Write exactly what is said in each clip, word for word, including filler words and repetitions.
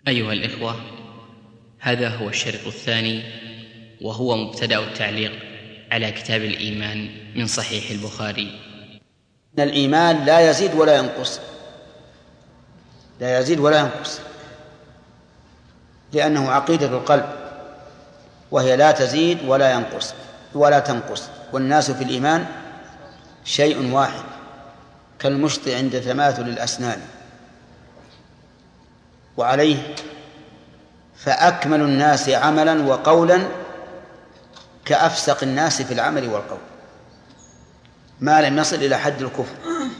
أيها الإخوة، هذا هو الشريط الثاني وهو مبتدأ التعليق على كتاب الإيمان من صحيح البخاري. إن الإيمان لا يزيد ولا ينقص، لا يزيد ولا ينقص، لأنه عقيدة القلب، وهي لا تزيد ولا ينقص ولا تنقص. والناس في الإيمان شيء واحد كالمشط عند تماثل الأسنان. وعليه فأكمل الناس عملا وقولا كأفسق الناس في العمل والقول، ما لم يصل إلى حد الكفر.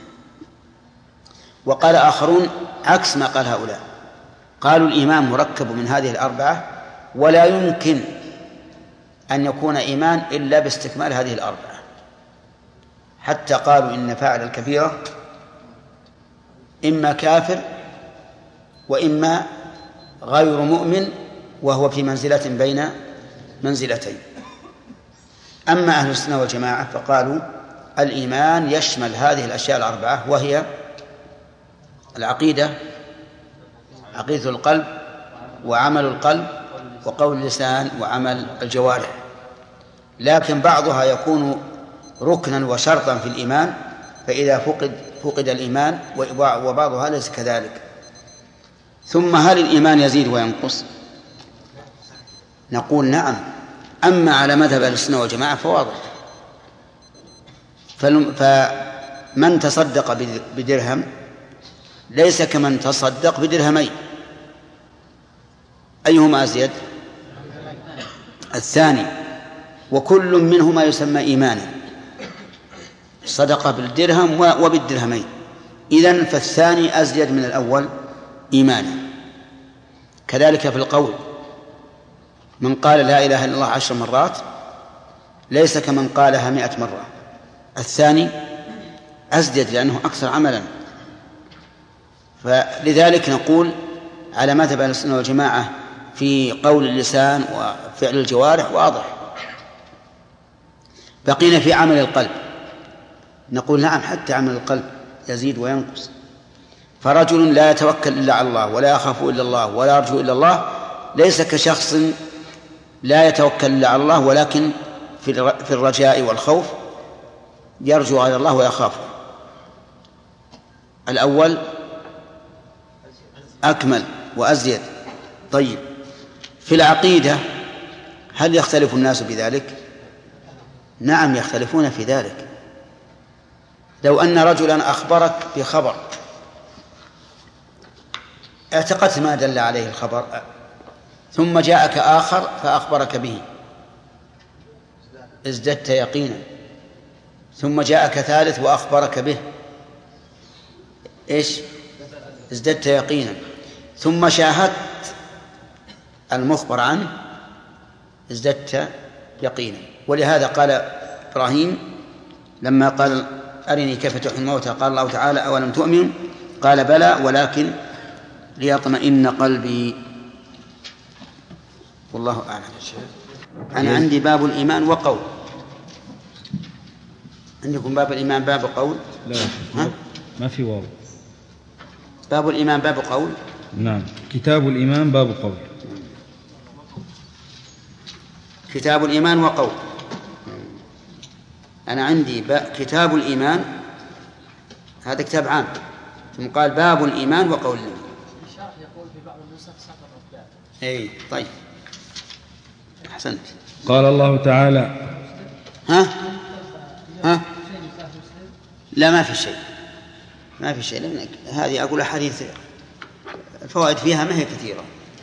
وقال آخرون عكس ما قال هؤلاء، قالوا الإيمان مركب من هذه الأربعة، ولا يمكن أن يكون إيمان إلا باستكمال هذه الأربعة، حتى قالوا إن فاعل الكبيرة إما كافر وإما غير مؤمن، وهو في منزلة بين منزلتين. أما أهل السنة والجماعة فقالوا الإيمان يشمل هذه الأشياء الأربعة، وهي العقيدة، عقيدة القلب وعمل القلب وقول اللسان وعمل الجوارح، لكن بعضها يكون ركنا وشرطا في الإيمان، فإذا فقد فقد الإيمان، وبعضها ليس كذلك. ثم هل الإيمان يزيد وينقص؟ نقول نعم، أما على مذهب أهل السنة والجماعة فواضح. فمن تصدق بدرهم ليس كمن تصدق بدرهمين، أيهما أزيد؟ الثاني، وكل منهما يسمى إيمانا، صدقة بالدرهم وبالدرهمين، إذن فالثاني أزيد من الأول إيمانا. كذلك في القول، من قال لا إله إلا الله عشر مرات ليس كمن قالها مئة مرة، الثاني أزيد لأنه أكثر عملا. فلذلك نقول على مذهب أهل السنة والجماعة في قول اللسان وفعل الجوارح واضح. بقينا في عمل القلب، نقول نعم، حتى عمل القلب يزيد وينقص. فرجل لا يتوكل إلا على الله ولا يخاف إلا الله ولا يرجو إلا الله ليس كشخص لا يتوكل إلا على الله ولكن في الرجاء والخوف يرجو على الله ويخافه. الأول أكمل وأزيد. طيب، في العقيدة هل يختلف الناس بذلك؟ نعم، يختلفون في ذلك. لو أن رجلا أخبرك بخبر اعتقدت ما دل عليه الخبر، ثم جاءك آخر فأخبرك به، ازددت يقينا. ثم جاءك ثالث وأخبرك به، إيش؟ ازددت يقينا. ثم شاهدت المخبر عنه ازددت يقينا. ولهذا قال إبراهيم لما قال أرني كيف تحيي الموتى، قال الله تعالى أولم تؤمن؟ قال بلى ولكن ليطمئن قلبي. والله أعلم. أنا عندي باب الإيمان وقول. عندكم باب الإيمان باب قول؟ لا، ها؟ ما في واو. باب الإيمان باب قول؟ نعم، كتاب الإيمان باب قول. كتاب الإيمان وقول. أنا عندي كتاب الإيمان، هذا كتاب عام، ثم قال باب الإيمان وقول. يقول في بعض النسخ سقط الدال. أي طيب، أحسنت. قال الله تعالى ها ها لا، ما في شيء، ما في شيء، لأن هذه أقول أحاديث الفوائد فيها ما هي كثيرة.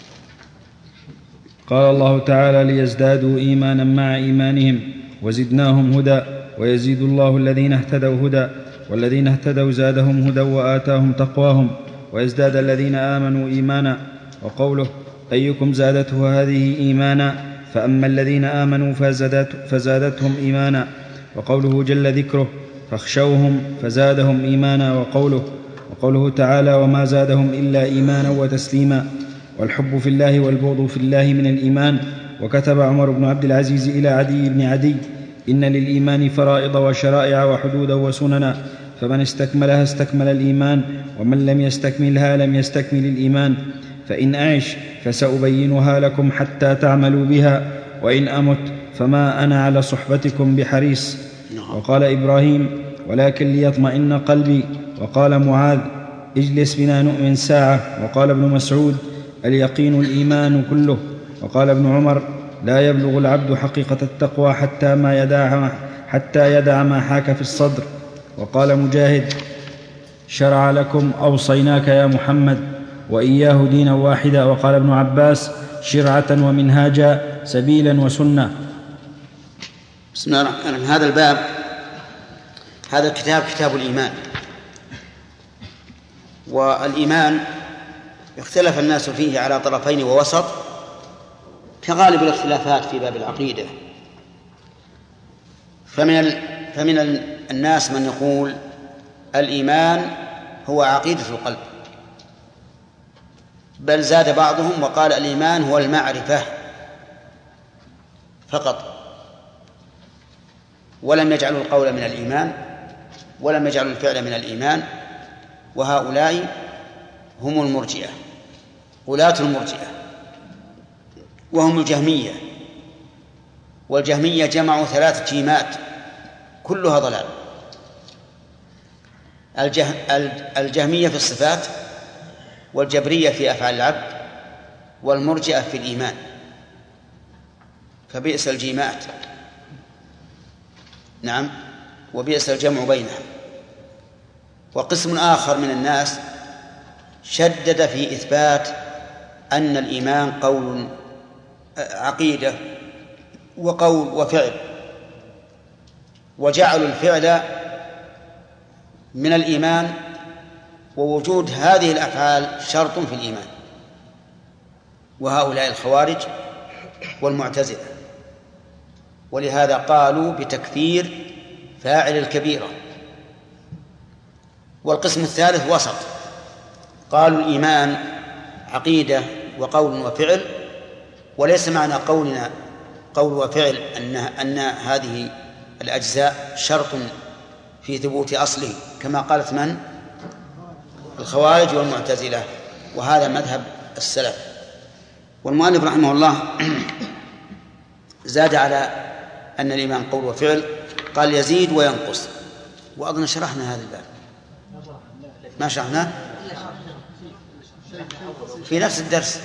قال الله تعالى ليزدادوا إيمانا مع إيمانهم وزدناهم هدى ويزيد الله الذين اهتدوا هدى والذين اهتدوا زادهم هدى وآتاهم تقواهم ويزداد الذين آمنوا إيمانا. وقوله أيكم زادته هذه إيمانا، فأما الذين آمنوا فزادت فزادتهم إيمانا. وقوله جل ذكره فاخشوهم فزادهم إيمانا. وقوله وقوله تعالى وما زادهم إلا إيمانا وتسليما. والحب في الله والبغض في الله من الإيمان. وكتب عمر بن عبد العزيز إلى عدي بن عدي إن للإيمان فرائض وشرائع وحدودا وسننا، فمن استكملها استكمل الإيمان، ومن لم يستكملها لم يستكمل الإيمان. فإن أعش فسأبينها لكم حتى تعملوا بها، وإن أمت فما أنا على صحبتكم بحريص. وقال إبراهيم: ولكن ليطمئن قلبي. وقال معاذ: اجلس بنا نؤمن ساعة. وقال ابن مسعود: اليقين الإيمان كله. وقال ابن عمر: لا يبلغ العبد حقيقة التقوى حتى, ما يدع حتى يدع ما حاك في الصدر. وقال مجاهد: شرع لكم أوصيناك يا محمد وإياه دينا واحدا. وقال ابن عباس: شرعة ومنهاجا، سبيلا وسنة. بسم الله الرحمن الرحيم. هذا الباب، هذا الكتاب كتاب الإيمان. والإيمان اختلف الناس فيه على طرفين ووسط كغالب الاختلافات في باب العقيدة. فمن فمن الناس من يقول الإيمان هو عقيدة القلب، بل زاد بعضهم وقال الإيمان هو المعرفة فقط، ولم يجعلوا القول من الإيمان ولم يجعلوا الفعل من الإيمان. وهؤلاء هم المرجئة، غلاة المرجئة، وهم الجهمية. والجهمية جمعوا ثلاث جيمات كلها ضلال. الجه... الجهمية في الصفات، والجبرية في أفعال العبد، والمرجئة في الإيمان. فبئس الجيمات، نعم، وبئس الجمع بينها. وقسم آخر من الناس شدد في إثبات أن الإيمان قول عقيدة وقول وفعل، وجعلوا الفعل من الإيمان، ووجود هذه الأفعال شرط في الإيمان. وهؤلاء الخوارج والمعتزلة، ولهذا قالوا بتكفير فاعل الكبيرة. والقسم الثالث وسط، قالوا الإيمان عقيدة وقول وفعل، وليس معنى قولنا قول وفعل أن, أن هذه الأجزاء شرط في ثبوت أصله، كما قالت من؟ الخوارج والمعتزلة. وهذا مذهب السلف. والمؤلف رحمه الله زاد على أن الإيمان قول وفعل، قال يزيد وينقص. وأظن شرحنا هذا الباب، ما شرحناه في نفس الدرس،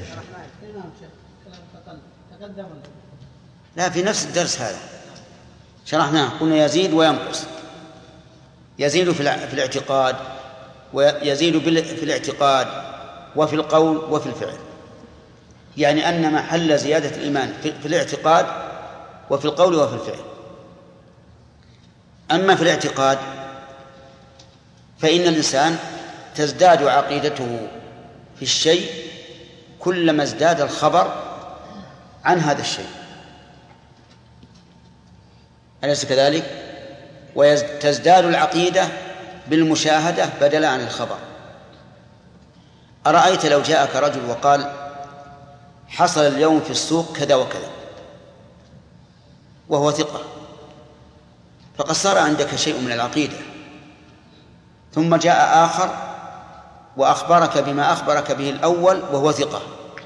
لا في نفس الدرس هذا شرحناه، قلنا يزيد وينقص. يزيد في الاعتقاد، ويزيد في الاعتقاد وفي القول وفي الفعل، يعني أن محل زيادة الإيمان في الاعتقاد وفي القول وفي الفعل. أما في الاعتقاد فإن الإنسان تزداد عقيدته في الشيء كلما ازداد الخبر عن هذا الشيء، أليس كذلك؟ وتزداد العقيدة بالمشاهدة بدلا عن الخبر. أرأيت لو جاءك رجل وقال حصل اليوم في السوق كذا وكذا، وهو ثقة، فقد صار عندك شيء من العقيدة، ثم جاء آخر وأخبرك بما أخبرك به الأول وهو ثقة،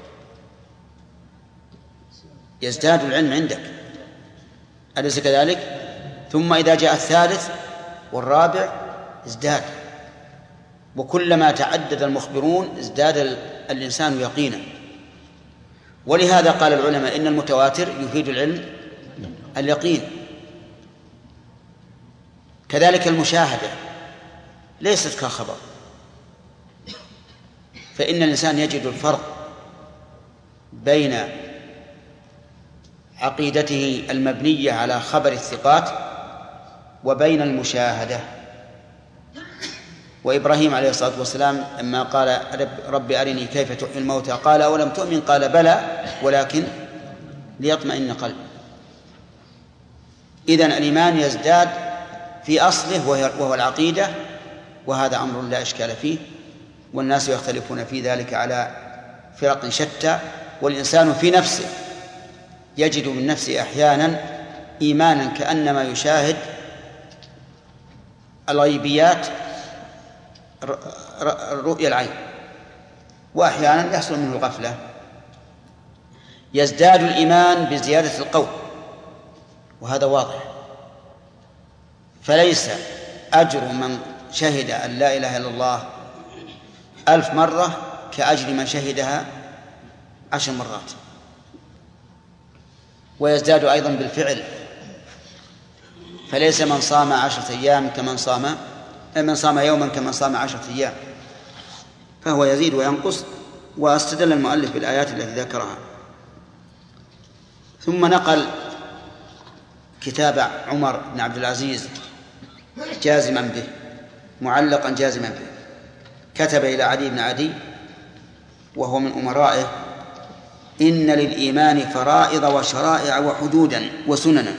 يزداد العلم عندك، أليس كذلك؟ ثم إذا جاء الثالث والرابع ازداد، وكلما تعدد المخبرون ازداد الإنسان يقينا. ولهذا قال العلماء إن المتواتر يفيد العلم اليقين. كذلك المشاهدة ليست كخبر، فإن الإنسان يجد الفرق بين عقيدته المبنية على خبر الثقات وبين المشاهدة. وإبراهيم عليه الصلاة والسلام لما قال رب أرني كيف تحيي الموتى قال أولم تؤمن قال بلى ولكن ليطمئن قلبي. إذن الإيمان يزداد في أصله وهو العقيدة، وهذا أمر لا إشكال فيه، والناس يختلفون في ذلك على فرق شتى. والإنسان في نفسه يجد من نفسه أحيانا إيمانا كأنما يشاهد الغيبيات رؤيا العين، وأحيانا يحصل منه الغفلة. يزداد الإيمان بزيادة القول، وهذا واضح. فليس أجر من شهد أن لا إله إلا الله ألف مرة كأجر من شهدها عشر مرات. ويزداد أيضا بالفعل، فليس من صام عشرة أيام كمن صام من صام يوما كمن صام عشرة أيام، فهو يزيد وينقص. واستدل المؤلف بالآيات التي ذكرها. ثم نقل كتاب عمر بن عبد العزيز جازما به، معلقا جازما به، كتب إلى علي بن عدي وهو من أمرائه: إن للإيمان فرائض وشرائع وحدودا وسننا،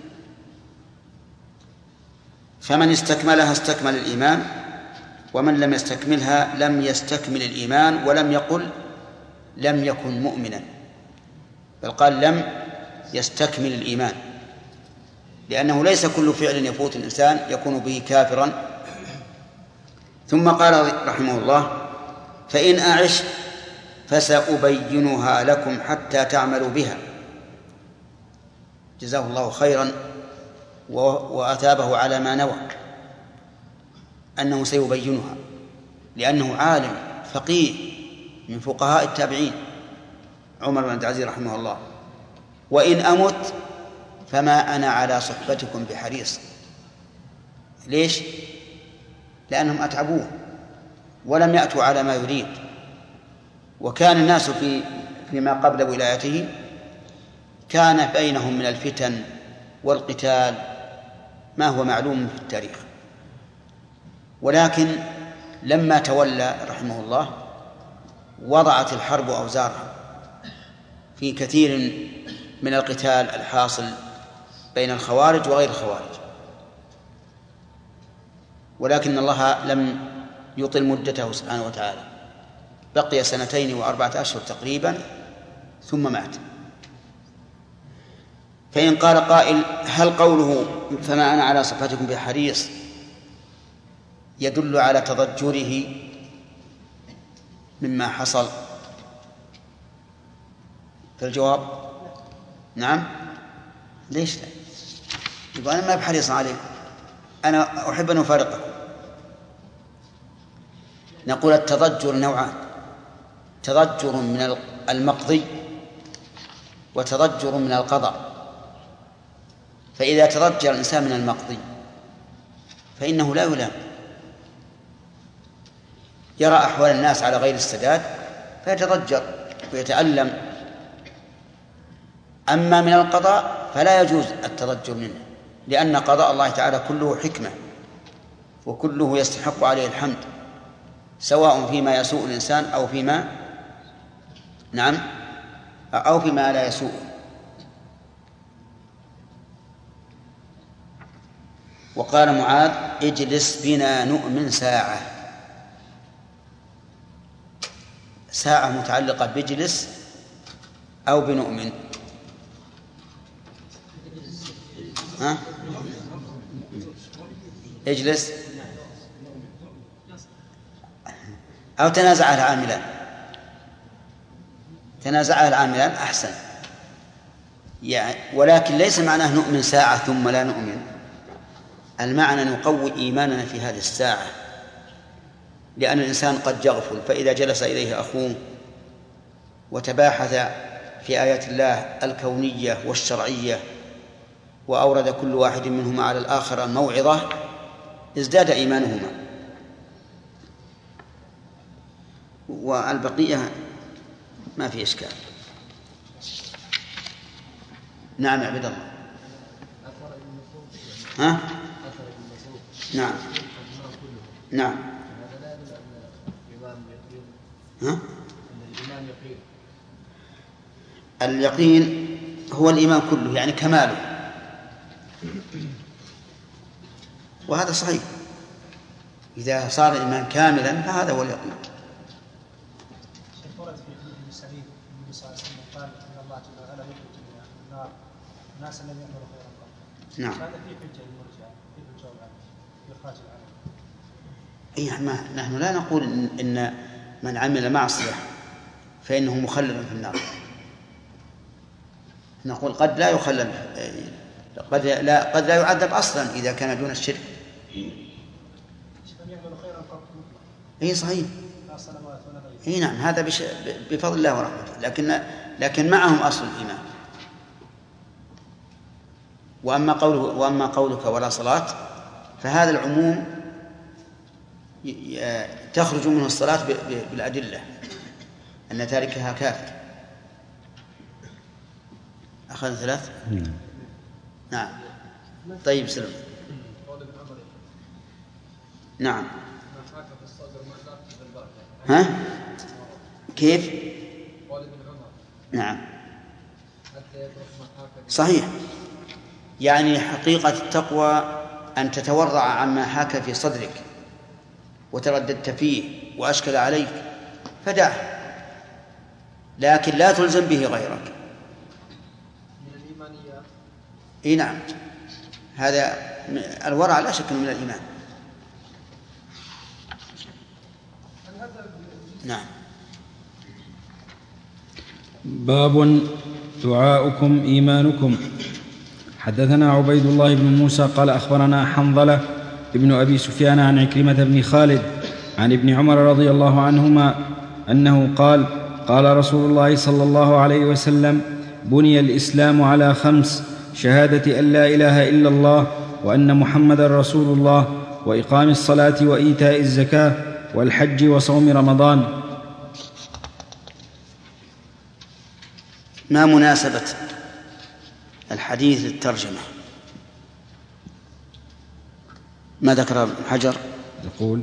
فمن استكملها استكمل الإيمان، ومن لم يستكملها لم يستكمل الإيمان، ولم يقل لم يكن مؤمنا، بل قال لم يستكمل الإيمان، لأنه ليس كل فعل يفوت الإنسان يكون به كافرا. ثم قال رحمه الله: فإن أعش فسأبينها لكم حتى تعملوا بها. جزاه الله خيرا وأثابه على ما نوى أنه سيبينها، لأنه عالم فقيه من فقهاء التابعين عمر بن عبد العزيز رحمه الله. وإن أمت فما أنا على صحبتكم بحريص. ليش؟ لأنهم أتعبوه ولم يأتوا على ما يريد، وكان الناس في فيما قبل ولايته كان بينهم من الفتن والقتال ما هو معلوم في التاريخ، ولكن لما تولى رحمه الله وضعت الحرب أوزارها في كثير من القتال الحاصل بين الخوارج وغير الخوارج، ولكن الله لم يطل مدته سبحانه وتعالى، بقي سنتين وأربعة أشهر تقريبا ثم مات. فإن قال قائل: هل قوله فما أنا على صحبتكم بحريص يدل على تضجره مما حصل؟ فالجواب: نعم. ليش لا؟ يقول أنا ما بحريص عليكم، أنا أحب أن أفارقكم. نقول التضجر نوعان: تضجر من المقضي وتضجر من القضاء. فإذا تضجر الإنسان من المقضي فإنه لا يلام، يرى أحوال الناس على غير السداد فيتضجر ويتألم. أما من القضاء فلا يجوز التضجر منه، لأن قضاء الله تعالى كله حكمة وكله يستحق عليه الحمد، سواء فيما يسوء الإنسان أو فيما نعم أو فيما لا يسوء. وقال معاذ: اجلس بنا نؤمن ساعة. ساعة متعلقة بجلس أو بنؤمن؟ ها؟ اجلس أو تنازع العاملان. تنازع العاملان أحسن يعني، ولكن ليس معناه نؤمن ساعة ثم لا نؤمن، المعنى نقوي إيماننا في هذه الساعة، لأن الإنسان قد يغفل، فإذا جلس إليه أخوه وتباحث في آيات الله الكونية والشرعية وأورد كل واحد منهما على الآخر الموعظة ازداد إيمانهما. والبقية ما في إشكال. نعم يا عبد الله. ها؟ نعم نعم. ها؟ اليقين هو الإيمان كله، يعني كماله، وهذا صحيح. إذا صار الإيمان كاملا فهذا هو اليقين. ورد في حديث سعيد النبي صلى الله عليه وسلم قال ان الله جل وعلا يخرج من النار ناسا لم يعملوا خيرا قط. نعم. هذا فيه حجه للمرجئه، كيف الجواب عنه؟ في اخراج العمل. اي ما نحن لا نقول ان, إن من عمل معصية فإنه مخلد في النار، نقول قد لا يخلد، قد لا قد لا يعذب أصلا إذا كان دون الشرك. إيه صحيح، إيه نعم، هذا بش... بفضل الله ورحمته، لكن لكن معهم أصل الإيمان. وأما قوله وأما قولك ولا صلاة فهذا العموم تخرج منه الصلاة بالأدلة أن تاركها كافر. أخذ ثلاث. نعم طيب سلم. نعم ها كيف؟ نعم صحيح، يعني حقيقة التقوى أن تتورع عما حاك في صدرك وترددت فيه وأشكل عليك فدعه، لكن لا تلزم به غيرك. إيه نعم، هذا الورع لا شك من الإيمان. نعم. باب دعاؤكم إيمانكم. حدثنا عبيد الله بن موسى قال أخبرنا حنظلة ابن أبي سفيان عن عكرمة بن خالد عن ابن عمر رضي الله عنهما أنه قال قال رسول الله صلى الله عليه وسلم بني الإسلام على خمس: شهادة أن لا إله إلا الله وأن محمد رسول الله وإقام الصلاة وإيتاء الزكاة والحج وصوم رمضان. ما مناسبة الحديث للترجمة؟ ما ذكر ابن حجر؟ يقول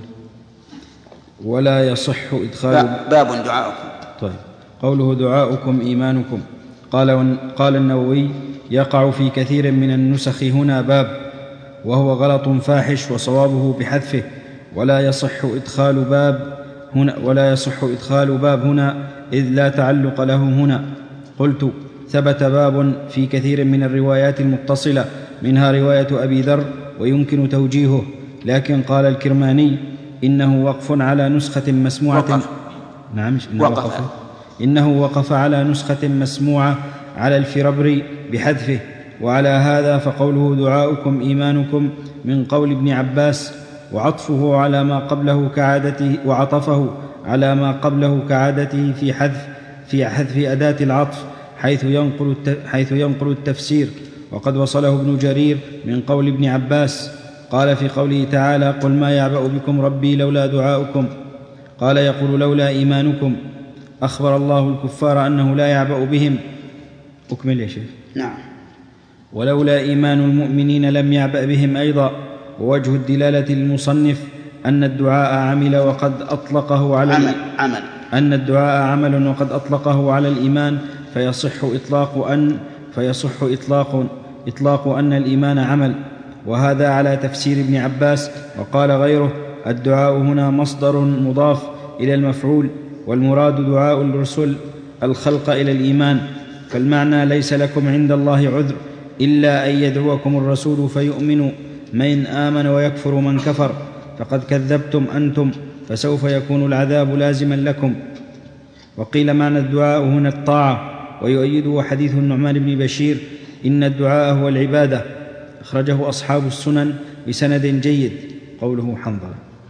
ولا يصح إدخال باب دعاؤكم. طيب، قوله دعاؤكم إيمانكم. قال قال النووي يقع في كثير من النسخ هنا باب، وهو غلط فاحش، وصوابه بحذفه ولا يصح إدخال باب هنا ولا يصح إدخال باب هنا إذ لا تعلق له هنا. قلت ثبت باب في كثير من الروايات المتصلة، منها رواية أبي ذر ويمكن توجيهه، لكن قال الكرماني إنه وقف على نسخة مسموعة. وقف. نعم إنه وقف. وقف إنه وقف على نسخة مسموعة على الفربري بحذفه. وعلى هذا فقوله دعاؤكم إيمانكم من قول ابن عباس، وعطفه على ما قبله كعادته وعطفه على ما قبله كعادته في حذف في حذف أداة العطف حيث ينقل حيث ينقل التفسير. وقد وصله ابن جرير من قول ابن عباس قال في قوله تعالى قل ما يعبأ بكم ربي لولا دعاؤكم، قال يقول لولا إيمانكم. أخبر الله الكفار أنه لا يعبأ بهم. أكمل يا شيخ. نعم. ولولا إيمان المؤمنين لم يعبأ بهم أيضا. ووجه الدلالة للمصنف أن الدعاء عمل وقد أطلقه على عمل. عمل. أن الدعاء عمل وقد أطلقه على الإيمان، فيصح إطلاق أن فيصح إطلاق إطلاق أن الإيمان عمل، وهذا على تفسير ابن عباس. وقال غيره الدعاء هنا مصدر مضاف إلى المفعول، والمراد دعاء الرسل الخلق إلى الإيمان، فالمعنى ليس لكم عند الله عذر إلا أن يدعوكم الرسول فيؤمنوا، من آمن ويكفر من كفر، فقد كذبتم أنتم، فسوف يكون العذاب لازما لكم. وقيل معنى الدعاء هنا الطاعة، ويؤيده حديث النعمان بن بشير إن الدعاء هو العبادة، أخرجه أصحاب السنن بسند جيد. قوله حنظلة.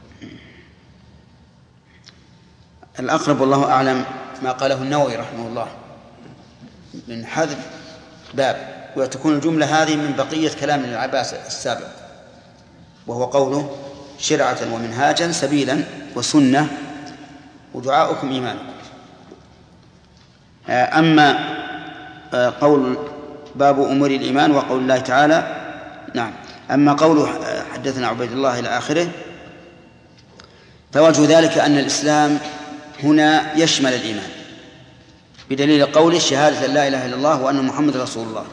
الأقرب والله أعلم ما قاله النووي رحمه الله من حذف باب، وتكون الجملة هذه من بقية كلام ابن عباس السابق، وهو قوله شرعة ومنهاجا سبيلا وسنة ودعاؤكم إيمانكم. أما قول باب أمور الإيمان وقول الله تعالى نعم أما قوله حدثنا عبيد الله إلى آخره، فوجه ذلك أن الإسلام هنا يشمل الإيمان بدليل قول شهادة لا إله إلا الله وأن محمد رسول الله.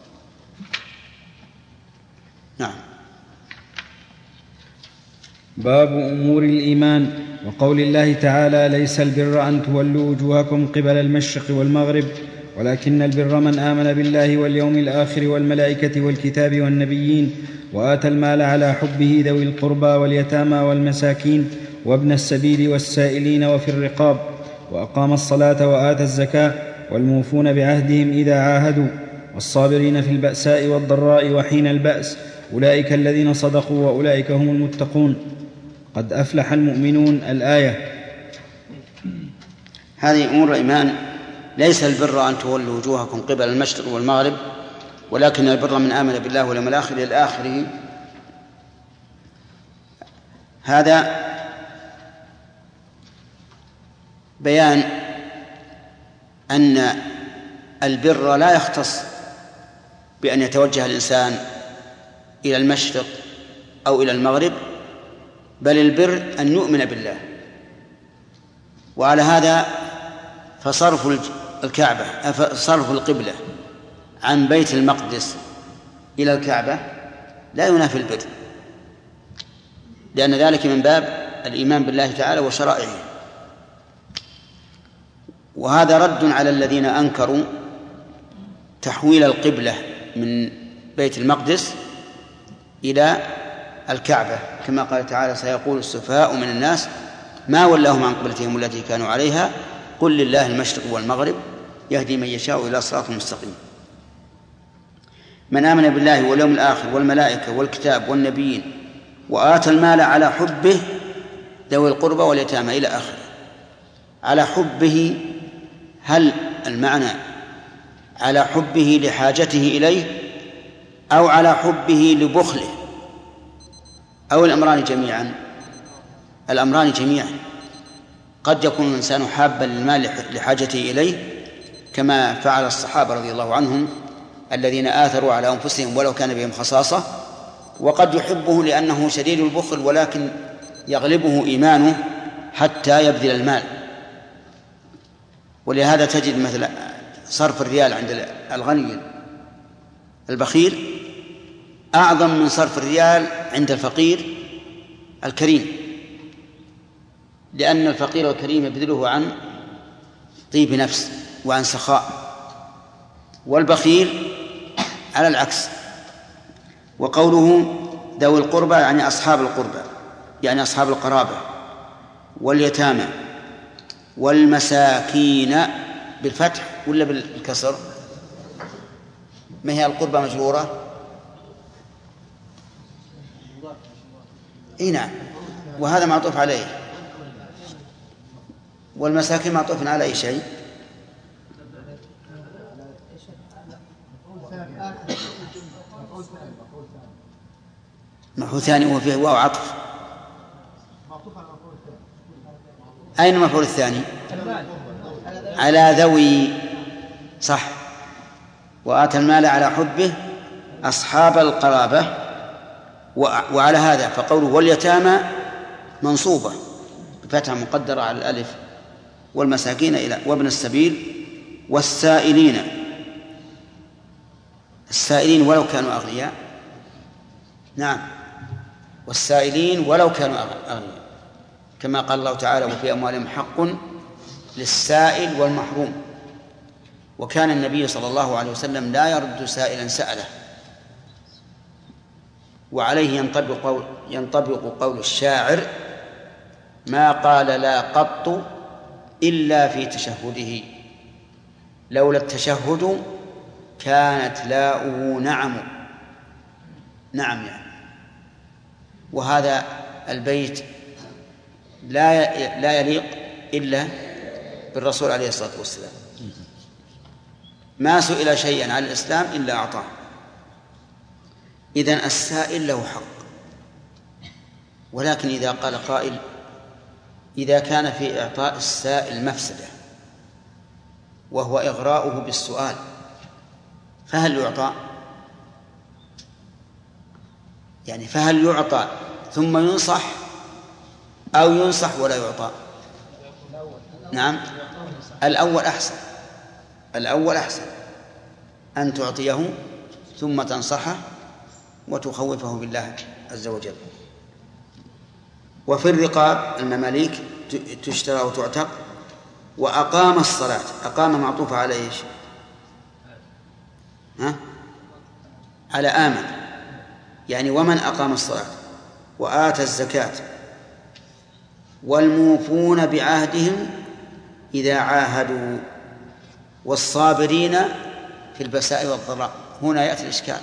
نعم. باب أمور الإيمان. وقول الله تعالى ليس البر أن تولوا وجوهكم قبل المشرق والمغرب ولكن البر من آمن بالله واليوم الآخر والملائكة والكتاب والنبيين وآتى المال على حبه ذوي القربى واليتامى والمساكين وابن السبيل والسائلين وفي الرقاب، وأقام الصلاة وآتى الزكاة، والموفون بعهدهم إذا عاهدوا، والصابرين في البأساء والضراء وحين البأس، أولئك الذين صدقوا وأولئك هم المتقون، قد أفلح المؤمنون. الآية. هذه أمور الإيمان. ليس البر أن تولوا وجوهكم قبل المشرق والمغرب، ولكن البر من آمن بالله واليوم الآخر إلى آخره. هذا بيان أن البر لا يختص بأن يتوجه الإنسان إلى المشرق أو إلى المغرب، بل البر أن يؤمن بالله. وعلى هذا فصرف الكعبة صرف القبلة عن بيت المقدس إلى الكعبة لا ينافي البر، لأن ذلك من باب الإيمان بالله تعالى وشرائعه. وهذا رد على الذين أنكروا تحويل القبلة من بيت المقدس إلى الكعبة، كما قال تعالى: سيقول السفهاء من الناس ما ولاهم عن قبلتهم التي كانوا عليها قل لله المشرق والمغرب يهدي من يشاء إلى صراط مستقيم. من آمن بالله واليوم الآخر والملائكة والكتاب والنبيين وآتى المال على حبه ذوي القربى واليتامى إلى آخره. على حبه، هل المعنى على حبه لحاجته إليه أو على حبه لبخله أو الأمران جميعا؟ الأمران جميعا. قد يكون الإنسان حابا للمال لحاجته إليه كما فعل الصحابة رضي الله عنهم الذين آثروا على أنفسهم ولو كان بهم خصاصة، وقد يحبه لأنه شديد البخل ولكن يغلبه إيمانه حتى يبذل المال. ولهذا تجد مثل صرف الريال عند الغني البخيل أعظم من صرف الريال عند الفقير الكريم، لأن الفقير الكريم يبذله عن طيب نفس وعن سخاء، والبخيل على العكس. وقوله ذوي القربى يعني أصحاب القربى، يعني أصحاب القرابة، واليتامى والمساكين بالفتح ولا بالكسر؟ ما هي القربى مجرورة؟ إيه نعم، وهذا معطوف عليه. والمساكين معطوف على أي شيء؟ مفعول ثاني وفيه واو عطف. أين المفعول الثاني؟ على ذوي، صح. وآتى المال على حبه أصحاب القرابة. وعلى هذا فقوله واليتامى منصوبة بفتحة مقدرة على الألف، والمساكين إلى وابن السبيل والسائلين. السائلين ولو كانوا أغنياء، نعم، والسائلين ولو كانوا أغنياء، كما قال الله تعالى: وفي أموالهم حق للسائل والمحروم. وكان النبي صلى الله عليه وسلم لا يرد سائلا سأله. وعليه ينطبق قول, ينطبق قول الشاعر: ما قال لا قط إلا في تشهده، لولا التشهد كانت لاؤه نعم. نعم يعني. وهذا البيت لا لا يليق إلا بالرسول عليه الصلاة والسلام. ما سئل شيئا عن الإسلام إلا أعطاه. إذن السائل له حق. ولكن إذا قال قائل: إذا كان في إعطاء السائل مفسدة وهو إغراؤه بالسؤال فهل يعطى؟ يعني فهل يعطى ثم ينصح أو ينصح ولا يعطى؟ نعم، الأول أحسن. الأول أحسن أن تعطيه ثم تنصحه وتخوفه بالله عز وجل. وفي الرقاب المماليك تشترى وتعتق. وأقام الصلاة، أقام معطوفة على إيش؟ ها؟ على آمن، يعني ومن أقام الصلاة وآتى الزكاة والموفون بعهدهم إذا عاهدوا والصابرين في البأساء والضراء. هنا يأتي الإشكال.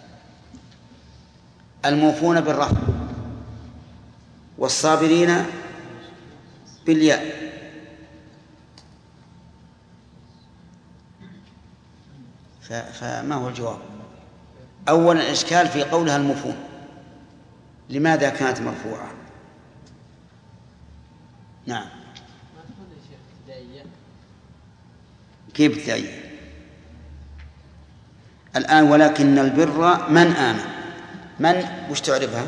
الموفون بالرفع والصابرين بالياء، فما هو الجواب؟ أولا الإشكال في قولها الموفون، لماذا كانت مرفوعة؟ نعم. كيف ابتدائية؟ الآن ولكن البر من آمن، من وش تعرفها؟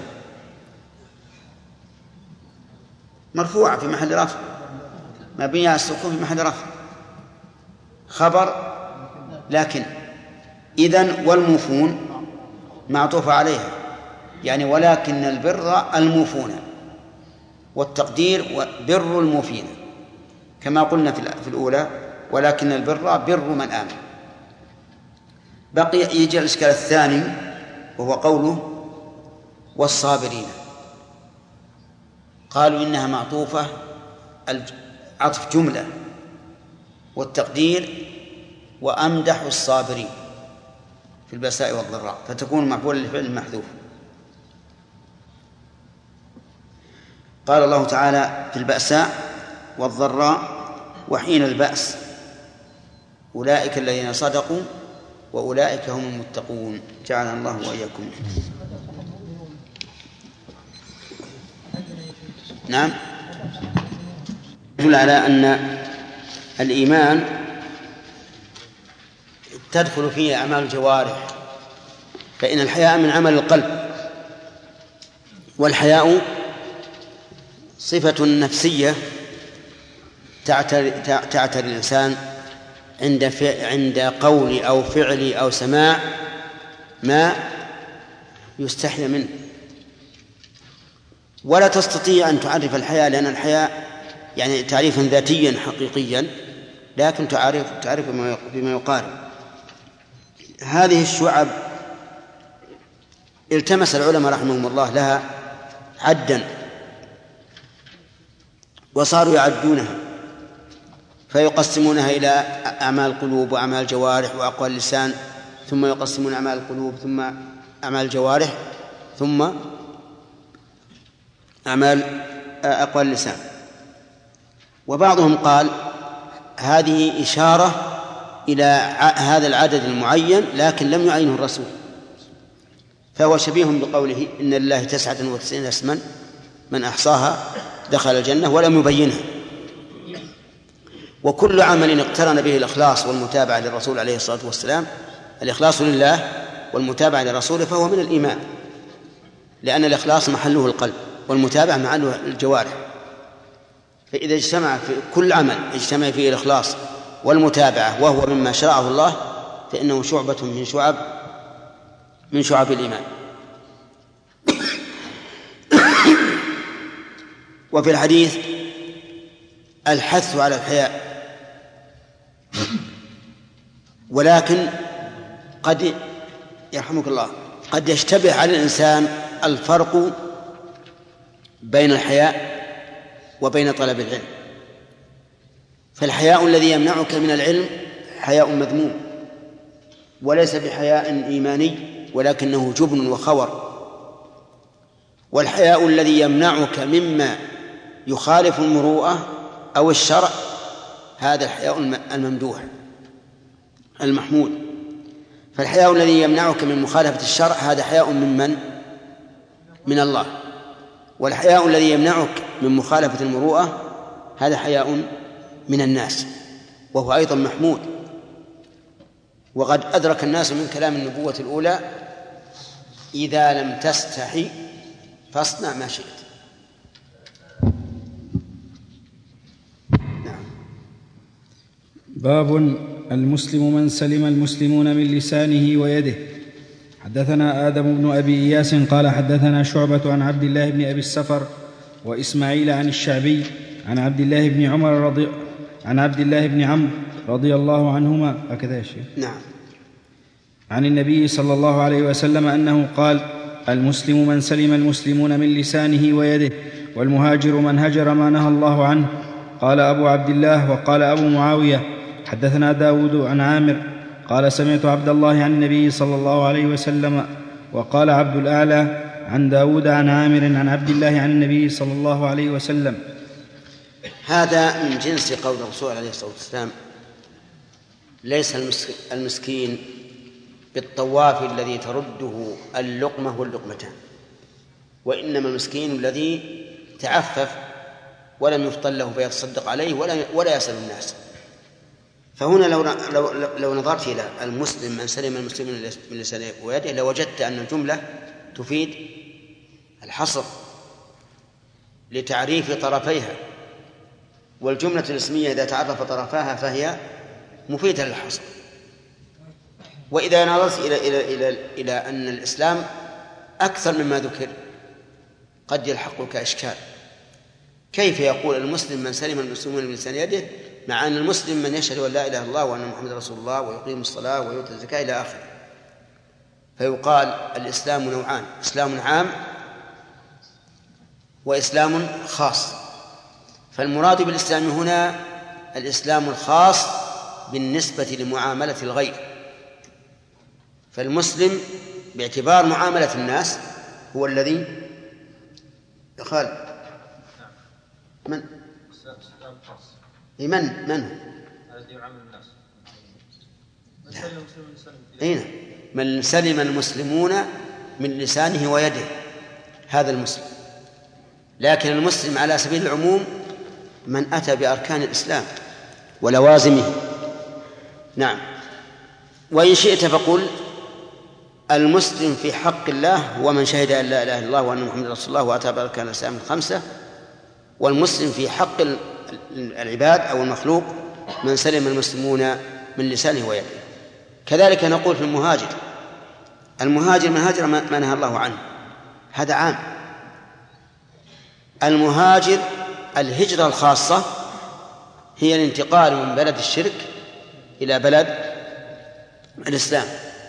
مرفوعة في محل رفع، مبنية على السكون في محل رفع، خبر لكن. إذن والموفون معطوف عليها، يعني ولكن البر الموفون، والتقدير بر الموفين، كما قلنا في الأولى ولكن البر بر من آمن. بقي يجي الإشكال الثاني وهو قوله والصابرين. قالوا إنها معطوفة عطف جملة، والتقدير وأمدح الصابرين في البأساء والضراء، فتكون مفعولا لفعل محذوف. قال الله تعالى في البأساء والضراء وحين البأس أولئك الذين صدقوا وأولئك هم المتقون، جعلنا الله وإياكم. نعم، يدل على أن الإيمان تدخل فيه أعمال الجوارح، فإن الحياء من عمل القلب، والحياء صفة نفسية تعتري الإنسان عند عند قول أو فعل أو سماع ما يستحي منه، ولا تستطيع أن تعرف الحياء، لأن الحياء يعني تعريفا ذاتيا حقيقيا، لكن تعرف تعرف بما يقارب. هذه الشعب التمس العلماء رحمهم الله لها عدا، وصاروا يعدونها فيقسمونها إلى أعمال القلوب وأعمال الجوارح وأقوال اللسان، ثم يقسمون أعمال القلوب ثم أعمال الجوارح ثم أعمال أقوال اللسان. وبعضهم قال هذه إشارة إلى هذا العدد المعين لكن لم يعينه الرسول، فهو شبيه بقوله إن لله تسعة وتسعين اسما من أحصاها دخل الجنة ولم يبينها. وكل عمل اقترن به الإخلاص والمتابعة للرسول عليه الصلاة والسلام، الإخلاص لله والمتابعة لرسوله، فهو من الإيمان، لأن الإخلاص محله القلب والمتابعة محله الجوارح. فإذا اجتمع في كل عمل اجتمع فيه الإخلاص والمتابعة وهو مما شرعه الله، فإنه شعبة من شعب من شعب الإيمان. وفي الحديث الحث على الحياء، ولكن قد يرحمك الله قد يشتبه على الإنسان الفرق بين الحياء وبين طلب العلم. فالحياء الذي يمنعك من العلم حياء مذموم، وليس بحياء إيماني ولكنه جبن وخور. والحياء الذي يمنعك مما يخالف المروءة أو الشرع هذا الحياء الممدوح المحمود. فالحياء الذي يمنعك من مخالفة الشرع هذا حياء من من؟ من الله. والحياء الذي يمنعك من مخالفة المروءة هذا حياء من الناس، وهو أيضا محمود. وقد أدرك الناس من كلام النبوة الأولى إذا لم تستحي فاصنع ما شئت. نعم. باب المسلم من سلم المسلمون من لسانه ويده. حدثنا آدم بن أبي إياس قال حدثنا شعبة عن عبد الله بن أبي السفر وإسماعيل عن الشعبي عن عبد الله بن عمر رضي عن عبد الله بن عمرو رضي الله عنهما هكذا يا شيخ. نعم. عن النبي صلى الله عليه وسلم أنه قال: المسلم من سلم المسلمون من لسانه ويده، والمهاجر من هجر ما نهى الله عنه. قال أبو عبد الله وقال أبو معاوية حدثنا داود عن عامر قال سمعت عبد الله عن النبي صلى الله عليه وسلم. وقال عبد الأعلى عن داود عن عامر عن عبد الله عن النبي صلى الله عليه وسلم. هذا من جنس قول الرسول عليه الصلاة والسلام: ليس المسكين بالطواف الذي ترده اللقمة واللقمتان، وإنما المسكين الذي تعفف ولم يفطن له فيتصدق عليه ولا ولا يسأل الناس. فهنا لو لو لو نظرت إلى المسلم من سلم المسلمين من لسانه ويده لوجدت أن الجملة تفيد الحصر لتعريف طرفيها، والجملة الاسمية إذا تعرف طرفاها فهي مفيدة للحصر. وإذا نظرت إلى إلى إلى إلى أن الإسلام أكثر مما ذكر قد يلحقك إشكال: كيف يقول المسلم من سلم المسلمون من لسان يده مع أن المسلم من يشهد أن لا إله إلا الله وأن محمد رسول الله ويقيم الصلاة ويؤتي الزكاة إلى آخره؟ فيقال الإسلام نوعان: إسلام عام وإسلام خاص. فالمراد بالإسلام هنا الإسلام الخاص بالنسبة لمعاملة الغير. فالمسلم باعتبار معاملة الناس هو الذي يخالف من من من هو الذي يعامل الناس أين من سلم المسلمون من لسانه ويده، هذا المسلم. لكن المسلم على سبيل العموم من أتى بأركان الإسلام ولوازمه. نعم. وإن شئت فقل المسلم في حق الله هو من شهد أن لا إله إلا الله وأن محمد رسول الله وأتى بأركان الإسلام الخمسة. والمسلم في حق العباد أو المخلوق من سلم المسلمون من لسانه ويده. كذلك نقول في المهاجر: المهاجر من هاجر ما نهى الله عنه، هذا عام. المهاجر الهجرة الخاصة هي الانتقال من بلد الشرك إلى بلد الإسلام.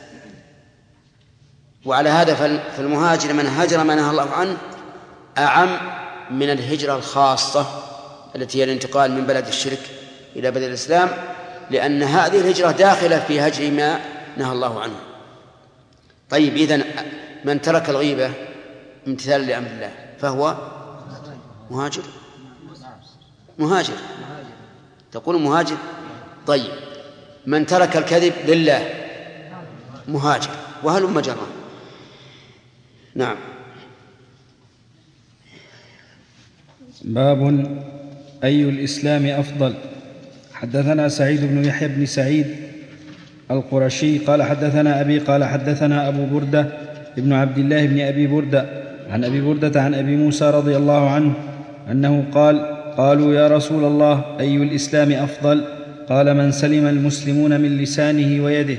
وعلى هذا فالمهاجر من هاجر ما نهى الله عنه أعم من الهجرة الخاصة التي هي الانتقال من بلد الشرك إلى بلد الإسلام، لأن هذه الهجرة داخلة في هجر ما نهى الله عنه. طيب، إذن من ترك الغيبة امتثالا لأمر الله فهو مهاجر. مهاجر تقول مهاجر. طيب، من ترك الكذب لله مهاجر، وهلم جرا. نعم. باب أي الإسلام أفضل. حدثنا سعيد بن يحيى بن سعيد القرشي قال حدثنا أبي قال حدثنا أبو بردة ابن عبد الله بن أبي بردة عن أبي بردة عن أبي موسى رضي الله عنه أنه قال: قالوا يا رسول الله أي الإسلام أفضل؟ قال: من سلم المسلمون من لسانه ويده.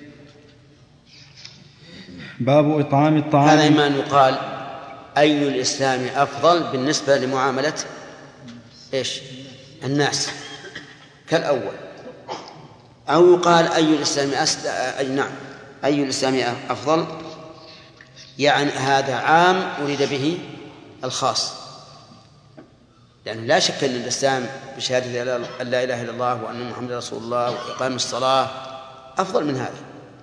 باب إطعام الطعام. هذا ما يقال أي الإسلام أفضل بالنسبة لمعاملة إيش الناس كالأول، أو يقال أي الإسلام أسد... أي نعم أي الإسلام أفضل، يعني هذا عام أريد به الخاص. يعني لا شك أن الإسلام بشهادة أن لا إله إلا الله وأن محمد رسول الله وإقام الصلاة أفضل من هذا.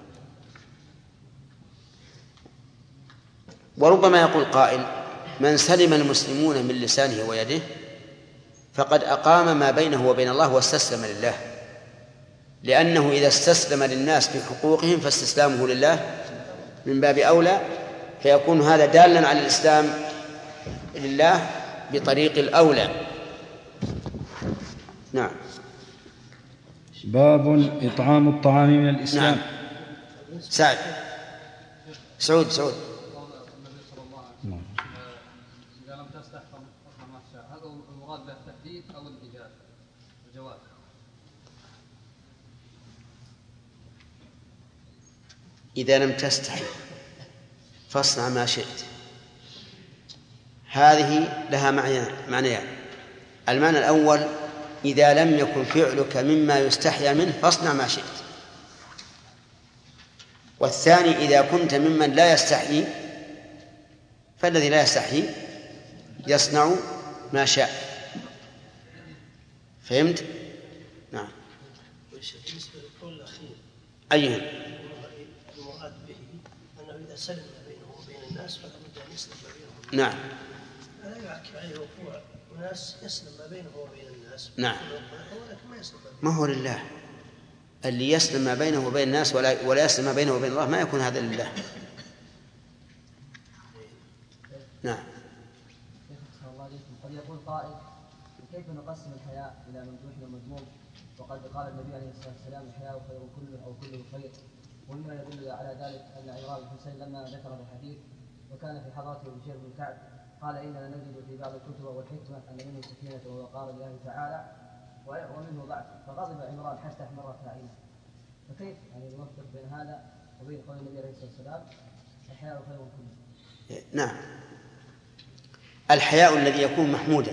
وربما يقول قائل: من سلم المسلمون من لسانه ويده فقد أقام ما بينه وبين الله واستسلم لله، لأنه إذا استسلم للناس في حقوقهم فاستسلامه لله من باب أولى، فيكون هذا دالا على الإسلام لله بطريق الأولى. نعم. باب إطعام الطعام من الإسلام. نعم. سعد سعود سعود إذا لم تستحق ما تشاء، هذا المراد به التحديد أو الإيجاب الجواز؟ إذا لم تستحي فاصنع ما شئت، هذه لها معنيان. المعنى الأول: إذا لم يكن فعلك مما يستحيا منه فاصنع ما شئت. والثاني: إذا كنت ممن لا يستحي فالذي لا يستحي يصنع ما شاء. فهمت؟ نعم. بالنسبة للقول الأخير أيهم؟ المراد به أنه إذا سلم بينه وبين الناس فلا بد أن يسلم بينهم. نعم. لا يعكر عليه وقوع وناس يسلم ما بينه وبين الناس. نعم. ولكن ما يسلم ما هو لله. اللي يسلم ما بينه وبين الناس ولا ولا يسلم ما بينه وبين الله ما يكون هذا لله. نعم. قد يقول قائل كيف نقسم الحياء إلى ممدوح ومذموم وقد قال النبي عليه الصلاة والسلام الحياء خير كله أو كله خير. ومما يدل على ذلك أن عمران بن حسين لما ذكر الحديث وكان في حضرته بشير بن كعب قال إننا نجد في بعض الكتب والحكمة أن منه سكينة ووقار لله تعالى ومنه ضعف. فغضب عمران حتى احمرت عينه. فكيف يعني نوفق بين هذا وبين قول النبي عليه الصلاة والسلام الحياء خير كله؟ نعم. الحياء الذي يكون محمودا.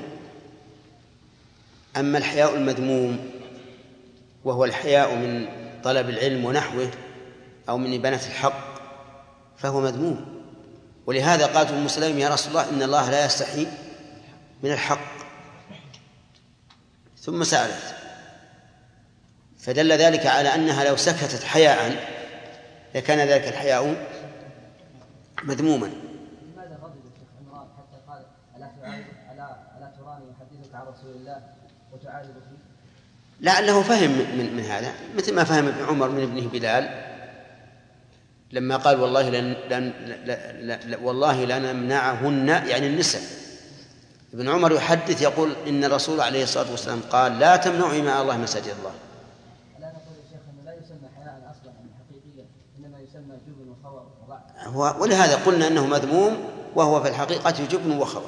أما الحياء المذموم وهو الحياء من طلب العلم ونحوه أو من إبانة الحق فهو مذموم. ولهذا قالت أم سليم يا رسول الله إن الله لا يستحي من الحق، ثم سألت، فدل ذلك على أنها لو سكتت حياء لكان ذلك الحياء مذموما. لماذا غضب الشيخ عمران حتى قال ألا تعارض ألا ألا تراني أحدثك عن رسول الله وتعارض فيه؟ لعله فهم من, من هذا مثل ما فهم ابن عمر من ابنه بلال لما قال والله لن لن لن والله لنمنعهن يعني النساء. ابن عمر يحدث يقول إن الرسول عليه الصلاة والسلام قال لا تمنعوا إماء الله مساجد الله. لا نقول يا شيخ أنه لا يسمى حياء أصلا حقيقيا إنما يسمى جبن وخور وضعف. هو ولهذا قلنا أنه مذموم وهو في الحقيقة جبن وخور.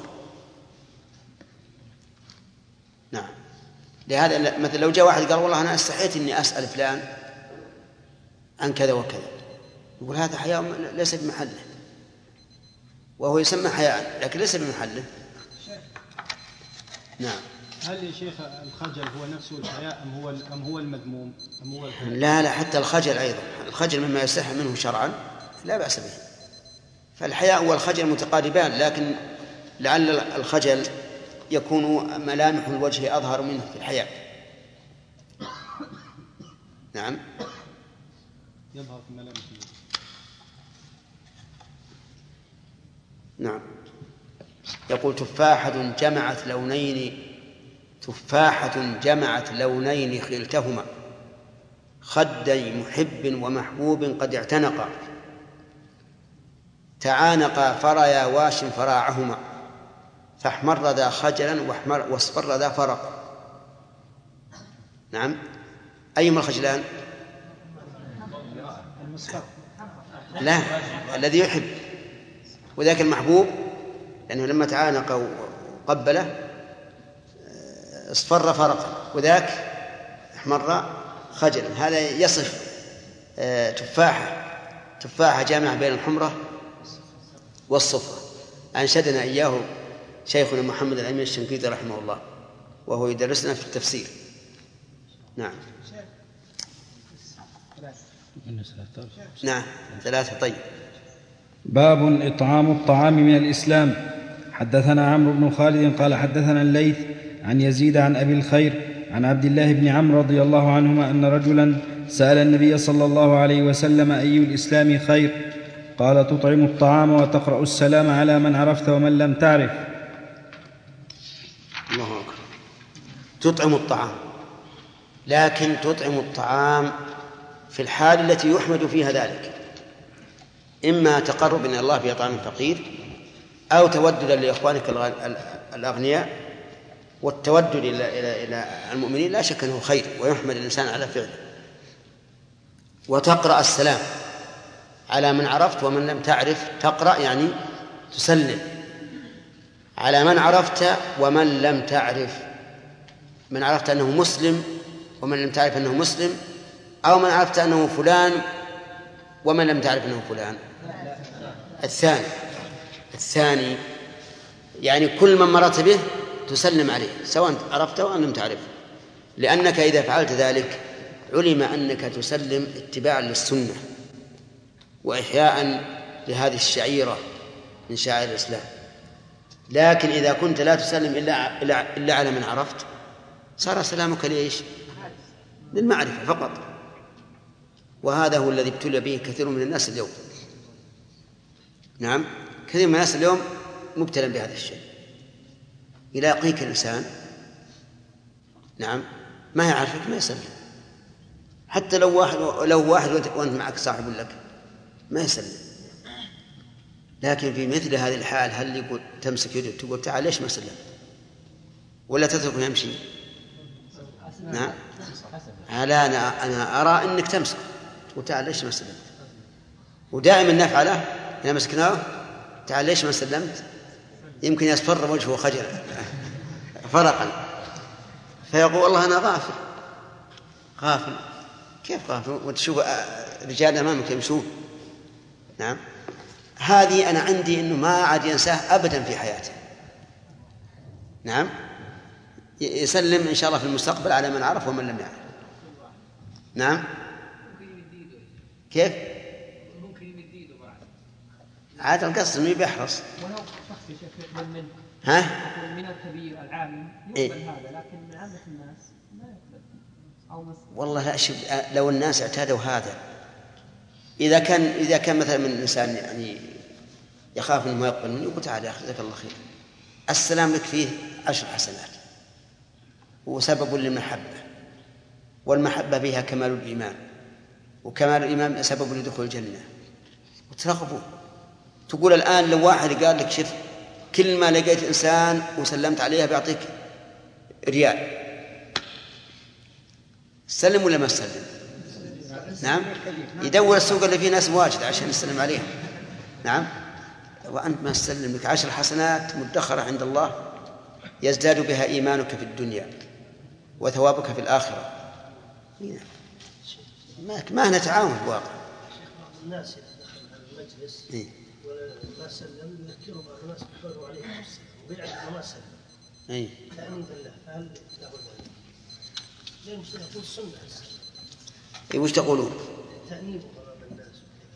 نعم. لهذا مثل لو جاء واحد قال والله أنا استحيت إني أسأل فلان عن كذا وكذا، يقول هذا حياء ليس بمحله، وهو يسمى حياء لكن ليس بمحله. نعم. هل يا شيخ الخجل هو نفسه الحياء أم هو أم هو المذموم أم هو الحياء؟ لا لا حتى الخجل أيضا، الخجل مما يستحي منه شرعا لا بأس به. فالحياء والخجل متقاربان، لكن لعل الخجل يكون ملامح الوجه أظهر منه في الحياء. نعم. يظهر في ملامح الوجه. نعم. يقول تفاحة جمعت لونين تفاحة جمعت لونين خلتهما خدي محب ومحبوب قد اعتنقا تعانقا فريا واش فراعهما فاحمر ذا خجلا واحمر واصفر ذا فرق. نعم. أيما الخجلان؟ لا، الذي يحب. وذاك المحبوب لأنه لما تعانق وقبله اصفر فرقا، وذاك احمر خجلا. هذا يصف تفاحة تفاحة جامعة بين الحمرة والصفرة. أنشدنا إياه شيخنا محمد الأمين الشنقيطي رحمه الله وهو يدرسنا في التفسير. نعم. نعم ثلاثة. طيب. باب إطعام الطعام من الإسلام. حدثنا عمرو بن خالد قال حدثنا الليث عن يزيد عن أبي الخير عن عبد الله بن عمرو رضي الله عنهما أن رجلا سأل النبي صلى الله عليه وسلم أي الإسلام خير؟ قال تطعم الطعام وتقرأ السلام على من عرفت ومن لم تعرف. الله أكبر. تطعم الطعام، لكن تطعم الطعام في الحال التي يحمد فيها ذلك، إما تقرب إلى الله بإطعام الفقير أو توددا لإخوانك الأغنياء. والتودد إلى إلى إلى المؤمنين لا شك أنه خير ويحمد الإنسان على فعله. وتقرأ السلام على من عرفت ومن لم تعرف. تقرأ يعني تسلم على من عرفت ومن لم تعرف. من عرفت أنه مسلم ومن لم تعرف أنه مسلم، أو من عرفت أنه فلان ومن لم تعرف أنه فلان. الثاني الثاني يعني كل من مرت به تسلم عليه سواء عرفته أو لم تعرفه، لأنك إذا فعلت ذلك علم أنك تسلم اتباعا للسنة وإحياء لهذه الشعيرة من شعائر الإسلام. لكن إذا كنت لا تسلم إلا إلا على من عرفت صار سلامك ليش؟ للمعرفة فقط. وهذا هو الذي ابتلي به كثير من الناس اليوم. نعم، كثير من الناس اليوم مبتلى بهذا الشيء. يلاقيك الإنسان نعم ما يعرفك ما يسلم، حتى لو واحد لو واحد وأنت معك صاحب لك ما يسلم. لكن في مثل هذه الحال هل يقول تمسك يده تقول تعال ليش ما سلم، ولا تتركه يمشي؟ نعم، لا أنا أنا أرى أنك تمسك تقول تعال ليش ما سلمت. ودائما نفعله إذا مسكناه تعال ليش ما سلمت، يمكن يصفر وجهه خجلا فرقا، فيقول والله أنا غافل. غافل كيف غافل وتشوف رجال أمامك يمشون؟ نعم، هذه أنا عندي أنه ما عاد ينساه أبدا في حياته. نعم، يسلم إن شاء الله في المستقبل على من عرف ومن لم يعرف. نعم، كيف عاد القصد أنه بيحرص. ولو شخص يقبل منه ها من الكبير العالم يقبل إيه؟ هذا لكن من عامة الناس ما يقبل أو مصر. والله لا شوف، لو الناس اعتادوا هذا، إذا كان إذا كان مثلا من الإنسان يعني يخاف إنه ما يقبل منه يقول تعال يا أخي جزاك الله خير، السلام لك فيه عشر حسنات وسبب للمحبة، والمحبة بها كمال الإيمان، وكمال الإيمان سبب لدخول الجنة، وترغبوا. تقول الآن لو واحد قال لك شوف كل ما لقيت إنسان وسلمت عليه بيعطيك ريال، سلم ولا ما سلم؟ نعم، يدور السوق اللي فيه ناس واجد عشان يسلم عليهم. نعم، وأنت ما تسلم لك عشر حسنات مدخرة عند الله يزداد بها إيمانك في الدنيا وثوابك في الآخرة. ما ما نتعاون بواقع الناس المجلس وما سلم يذكروا بعض الناس بيقولوا عليه وبيعرف ما سلم اي تأمين بالله، فهل له ذلك؟ لأن يقول السنة اي وش تقولون؟ تأمين أمام الناس.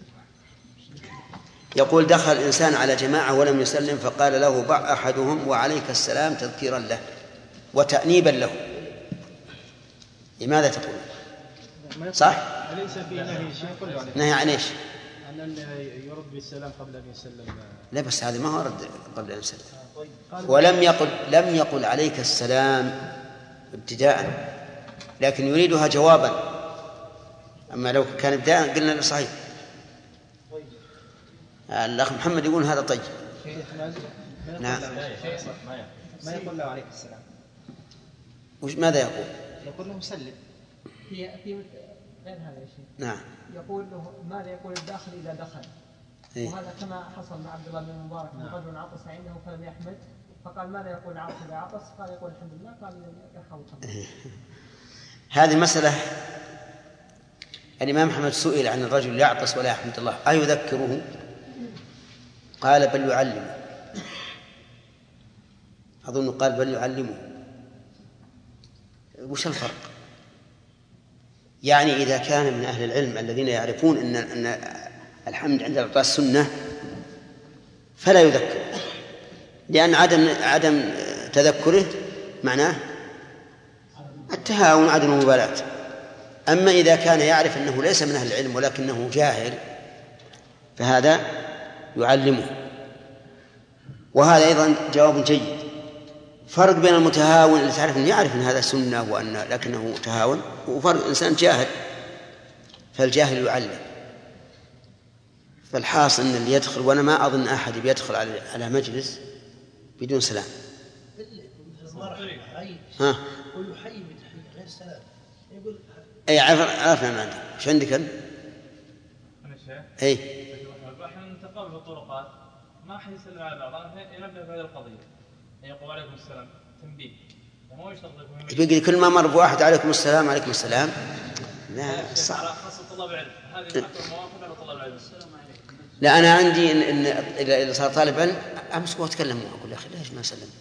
يقول دخل الإنسان على جماعة ولم يسلم فقال له ضع أحدهم وعليك السلام تذكيرا له وتأنيبا له. لماذا تقول صح؟ أليس في نهي شيء؟ نهي عن ايش؟ أن يرد بالسلام قبل أن يسلم. لا بس هذا ما هو رد قبل أن يسلم. ولم يقل لم يقل عليك السلام ابتداء، لكن يريدها جوابا. أما لو كان ابتداء قلنا صحيح. الأخ محمد يقول هذا طيب. نعم، ما يقول له عليك السلام. وش ماذا يقول؟ يقول له سلم. هي في غير هذا الشيء. نعم، يقول له ماذا يقول الداخل إذا دخل. إيه؟ وهذا كما حصل مع عبد الله بن المبارك من رجل عطس عنده فلم يحمد، فقال ماذا يقول العاطس إذا عطس؟ قال يقول الحمد لله. قال يرحمه الله. هذه مسألة. الإمام أحمد سئل عن الرجل يعطس ولا يحمد الله أيذكره؟ قال بل يعلمه. أظن قال بل يعلمه. وش الفرق؟ يعني إذا كان من أهل العلم الذين يعرفون أن أن الحمد عند العطاس سنة فلا يذكر، لأن عدم عدم تذكره معناه التهاون عدم المبالاة. أما إذا كان يعرف أنه ليس من أهل العلم ولكنه جاهل فهذا يعلمه. وهذا أيضا جواب جيد. فرق بين المتهاون اللي تعرف أنه يعرف أن هذا سنة وأن لكنه متهاون، وفرق إنسان جاهل، فالجاهل يعلم. فالحاصل أن اللي يدخل، وأنا ما أظن أحد بيدخل على مجلس بدون سلام. ها؟ يقول حي بتحية غير سلام. يقول أي عرفنا ما عندك. إيش عندك أنت؟ أنا الشيخ. أي. إحنا نتقابل في الطرقات ما حد يسلم على بعض، ينبه في هذه القضية يقول عليكم السلام تنبيه، وهو يشتغل يقول كل ما مر بواحد عليكم السلام عليكم السلام. لا صح. خاصة طلاب العلم، هذه أكثر مواقف على طلاب العلم. لا أنا عندي إن, إن إذا صار طالب علم أمسك وأتكلم وأقول يا أخي ليش ما سلمت؟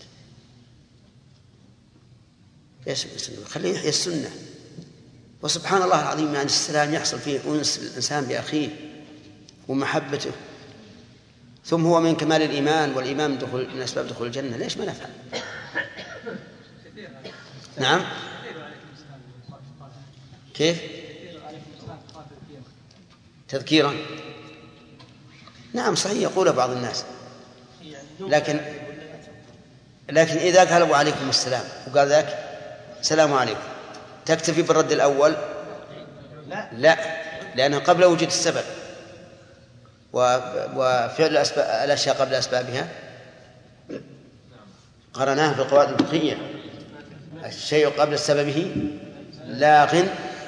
ليش ما سلمت؟ خليه يحيي السنة. وسبحان الله العظيم يعني السلام يحصل فيه أنس الإنسان بأخيه ومحبته. ثم هو من كمال الإيمان، والإيمان دخول من أسباب دخول الجنة، ليش ما نفعل؟ نعم. كيف؟ تذكيرا. نعم صحيح يقول بعض الناس، لكن لكن إذا قال وعليكم السلام وقال ذاك السلام عليكم، تكتفي بالرد الأول؟ لا, لا. لأنه قبل وجود السبب، وفعل الأشياء قبل أسبابها قرناه في القواعد الفقهية، الشيء قبل سببه لاغ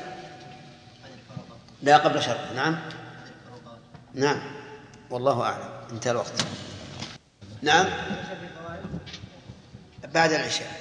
لا قبل شرط. نعم نعم والله أعلم. انتهى الوقت. نعم بعد العشاء.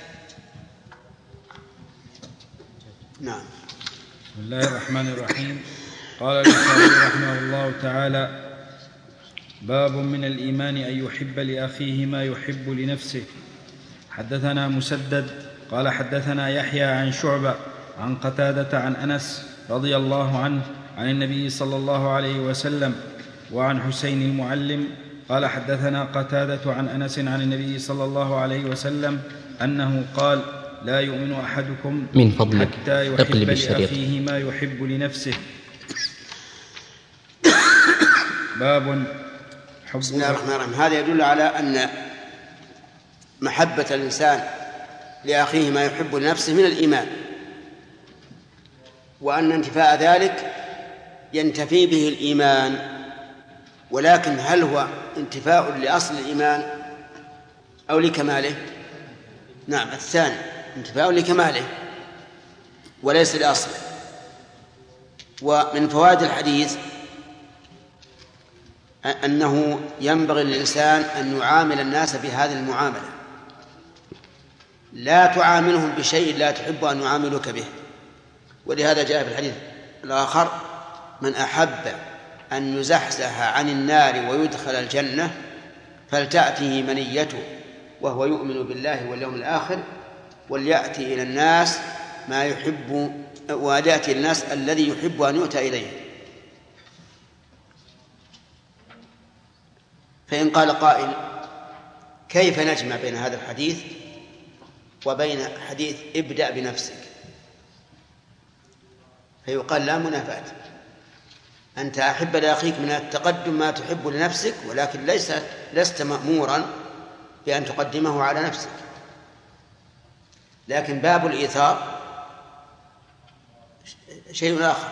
نعم. بسم الله الرحمن الرحيم. قال البخاري رحمه الله تعالى: باب من الإيمان أن يحب لأخيه ما يحب لنفسه. حدثنا مسدد قال حدثنا يحيى عن شعبة عن قتادة عن أنس رضي الله عنه عن النبي صلى الله عليه وسلم وعن حسين المعلم قال حدثنا قتادة عن أنس عن النبي صلى الله عليه وسلم أنه قال: لا يؤمن أحدكم من فضلك حتى يحب لأخيه ما يحب لنفسه. باب حب. بسم الله الرحمن الرحيم. هذا يدل على أن محبة الإنسان لأخيه ما يحب لنفسه من الإيمان، وأن انتفاء ذلك ينتفي به الإيمان، ولكن هل هو انتفاء لأصل الإيمان أو لكماله؟ نعم الثاني، انتفاء لكماله وليس لأصله. ومن فوائد الحديث أنه ينبغي للإنسان أن يعامل الناس بهذه المعاملة، لا تعاملهم بشيء لا تحب أن يعاملوك به. ولهذا جاء في الحديث الآخر: من أحب أن يزحزح عن النار ويدخل الجنة فلتأته منيته وهو يؤمن بالله واليوم الآخر وليأتي إلى الناس ما يحب، وليأتي الناس الذي يحب أن يؤتى إليه. فإن قال قائل: كيف نجمع بين هذا الحديث وبين حديث ابدأ بنفسك؟ فيقال: لا منافاة، أنت أحب لأخيك من التقدم ما تحب لنفسك، ولكن ليس لست مأمورا بأن تقدمه على نفسك. لكن باب الإيثار شيء آخر،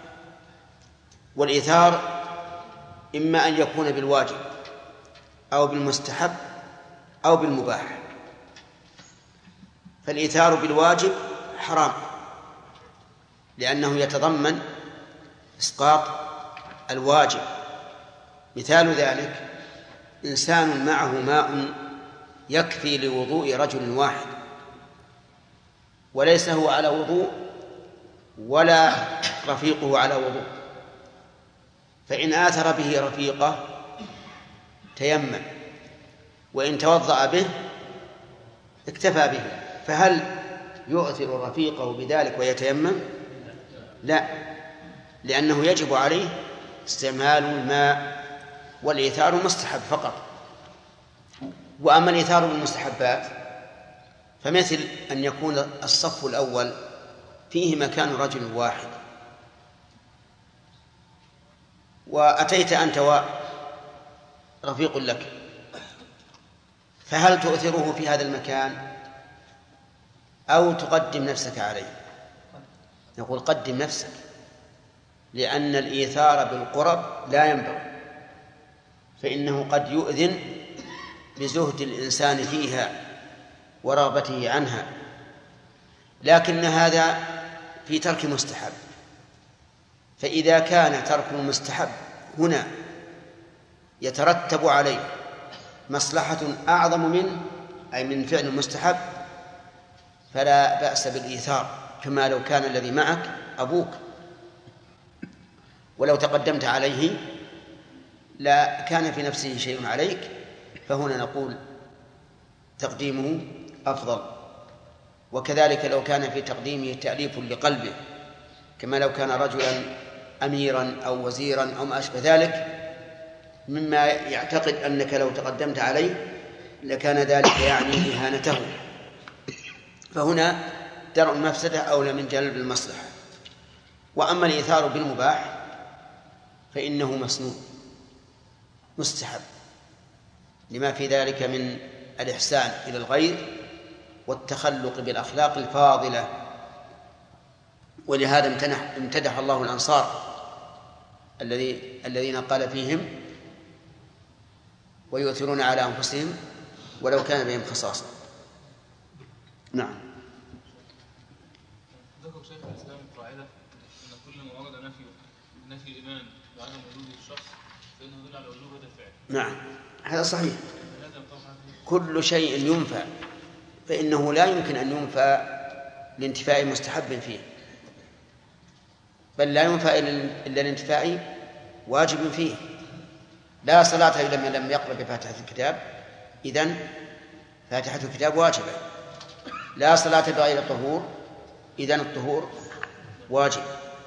والإيثار إما أن يكون بالواجب أو بالمستحب أو بالمباح. فالإيثار بالواجب حرام، لأنه يتضمن إسقاط الواجب. مثال ذلك: إنسان معه ماء يكفي لوضوء رجل واحد، وليس هو على وضوء ولا رفيقه على وضوء، فإن آثر به رفيقه تيمم، وإن توضأ به اكتفى به. فهل يؤثر رفيقه بذلك ويتيمم؟ لا، لأنه يجب عليه استعمال الماء، والإيثار مستحب فقط. وأما الإيثار بالمستحبات فمثل أن يكون الصف الأول فيه مكان رجل واحد، وأتيت أنت ورفيق لك، فهل تؤثره في هذا المكان أو تقدم نفسك عليه؟ نقول قدم نفسك، لأن الإيثار بالقرب لا ينبغي، فإنه قد يؤذن بزهد الإنسان فيها ورغبته عنها. لكن هذا في ترك مستحب، فإذا كان ترك المستحب هنا يترتب عليه مصلحة أعظم منه، أي من فعل المستحب، فلا بأس بالإيثار، كما لو كان الذي معك أبوك ولو تقدمت عليه لا كان في نفسه شيء عليك، فهنا نقول تقديمه أفضل. وكذلك لو كان في تقديمه تأليف لقلبه، كما لو كان رجلا أميرا أو وزيرا أو ما أشبه ذلك، مما يعتقد أنك لو تقدمت عليه لكان ذلك يعني إهانته، فهنا درء المفسدة أولى من جلب المصلحة. وأما الإيثار بالمباح فإنه مسنون مستحب لما في ذلك من الإحسان إلى الغير والتخلق بالأخلاق الفاضلة. ولهذا امتنح امتدح الله الأنصار الذي الذين قال فيهم ويؤثرون على أنفسهم ولو كان بهم خصاصة. نعم. ذكر شيخ الإسلام قاعدة أن كل ما ورد نفي نفي الإيمان بعدم وجود الشخص فإنه يدل على وجوب هذا الفعل. نعم هذا صحيح. كل شيء ينفى فإنه لا يمكن أن ينفى لانتفاء مستحب فيه، بل لا ينفى إلا لانتفاء واجب فيه. لا صلاة إلا من لم يقرأ بفاتحة الكتاب، إذن فاتحة الكتاب واجبة. لا صلاة بغير طهور، إذن الطهور واجب.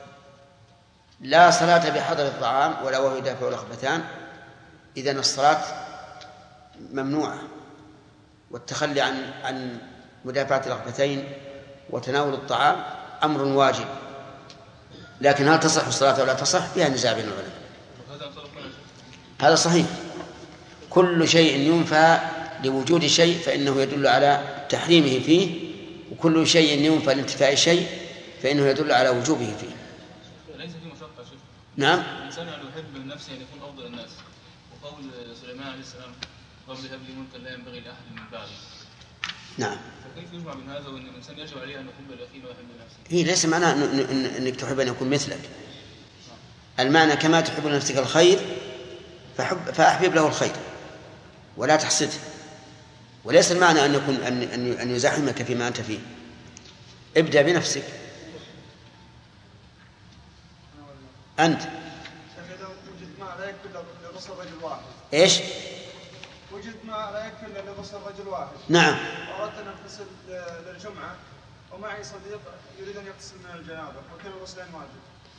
لا صلاة بحضر الطعام ولا وهو يدافع الخبثان، إذن الصلاة ممنوعة. والتخلي عن عن مدافعة الرغبتين وتناول الطعام أمر واجب. لكن هل تصح الصلاة ولا تصح فيها نزاع بين العلماء. هذا صحيح. كل شيء ينفى لوجود شيء فإنه يدل على تحريمه فيه، وكل شيء ينفى لانتفاء شيء فإنه يدل على وجوبه فيه. ليس في مشقة شيخ. نعم. الإنسان يعني يحب من نفسه أن يكون أفضل الناس، وقول سليمان عليه السلام رب هب لي ملكا لا ينبغي لأحد من بعدي. نعم. فكيف يجمع بين هذا وأن الإنسان يجب عليه أن يحب الأخير ويحب نفسه؟ هي ليس معناه أنك تحب أن يكون مثلك. المعنى كما تحب لنفسك الخير فحب فأحبب له الخير ولا تحسده. وليس المعنى أن يكون أن أن يزاحمك فيما أنت فيه. ابدأ بنفسك أنت. إيش؟ وجد ما لا يكفي إلا لغسل رجل واحد. نعم. أردت أن أغتسل للجمعة ومعي صديق يريد أن يغتسل من الجنابة وكل الغسلين واجب.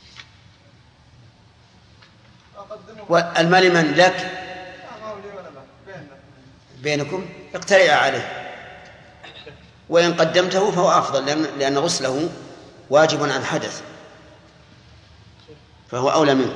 والمال من لك؟ ما هو لي ولا لا بيننا. بينكم اقترع عليه، وإن قدمته فهو أفضل لأن لأن غسله واجب عن حدث فهو أولى منك.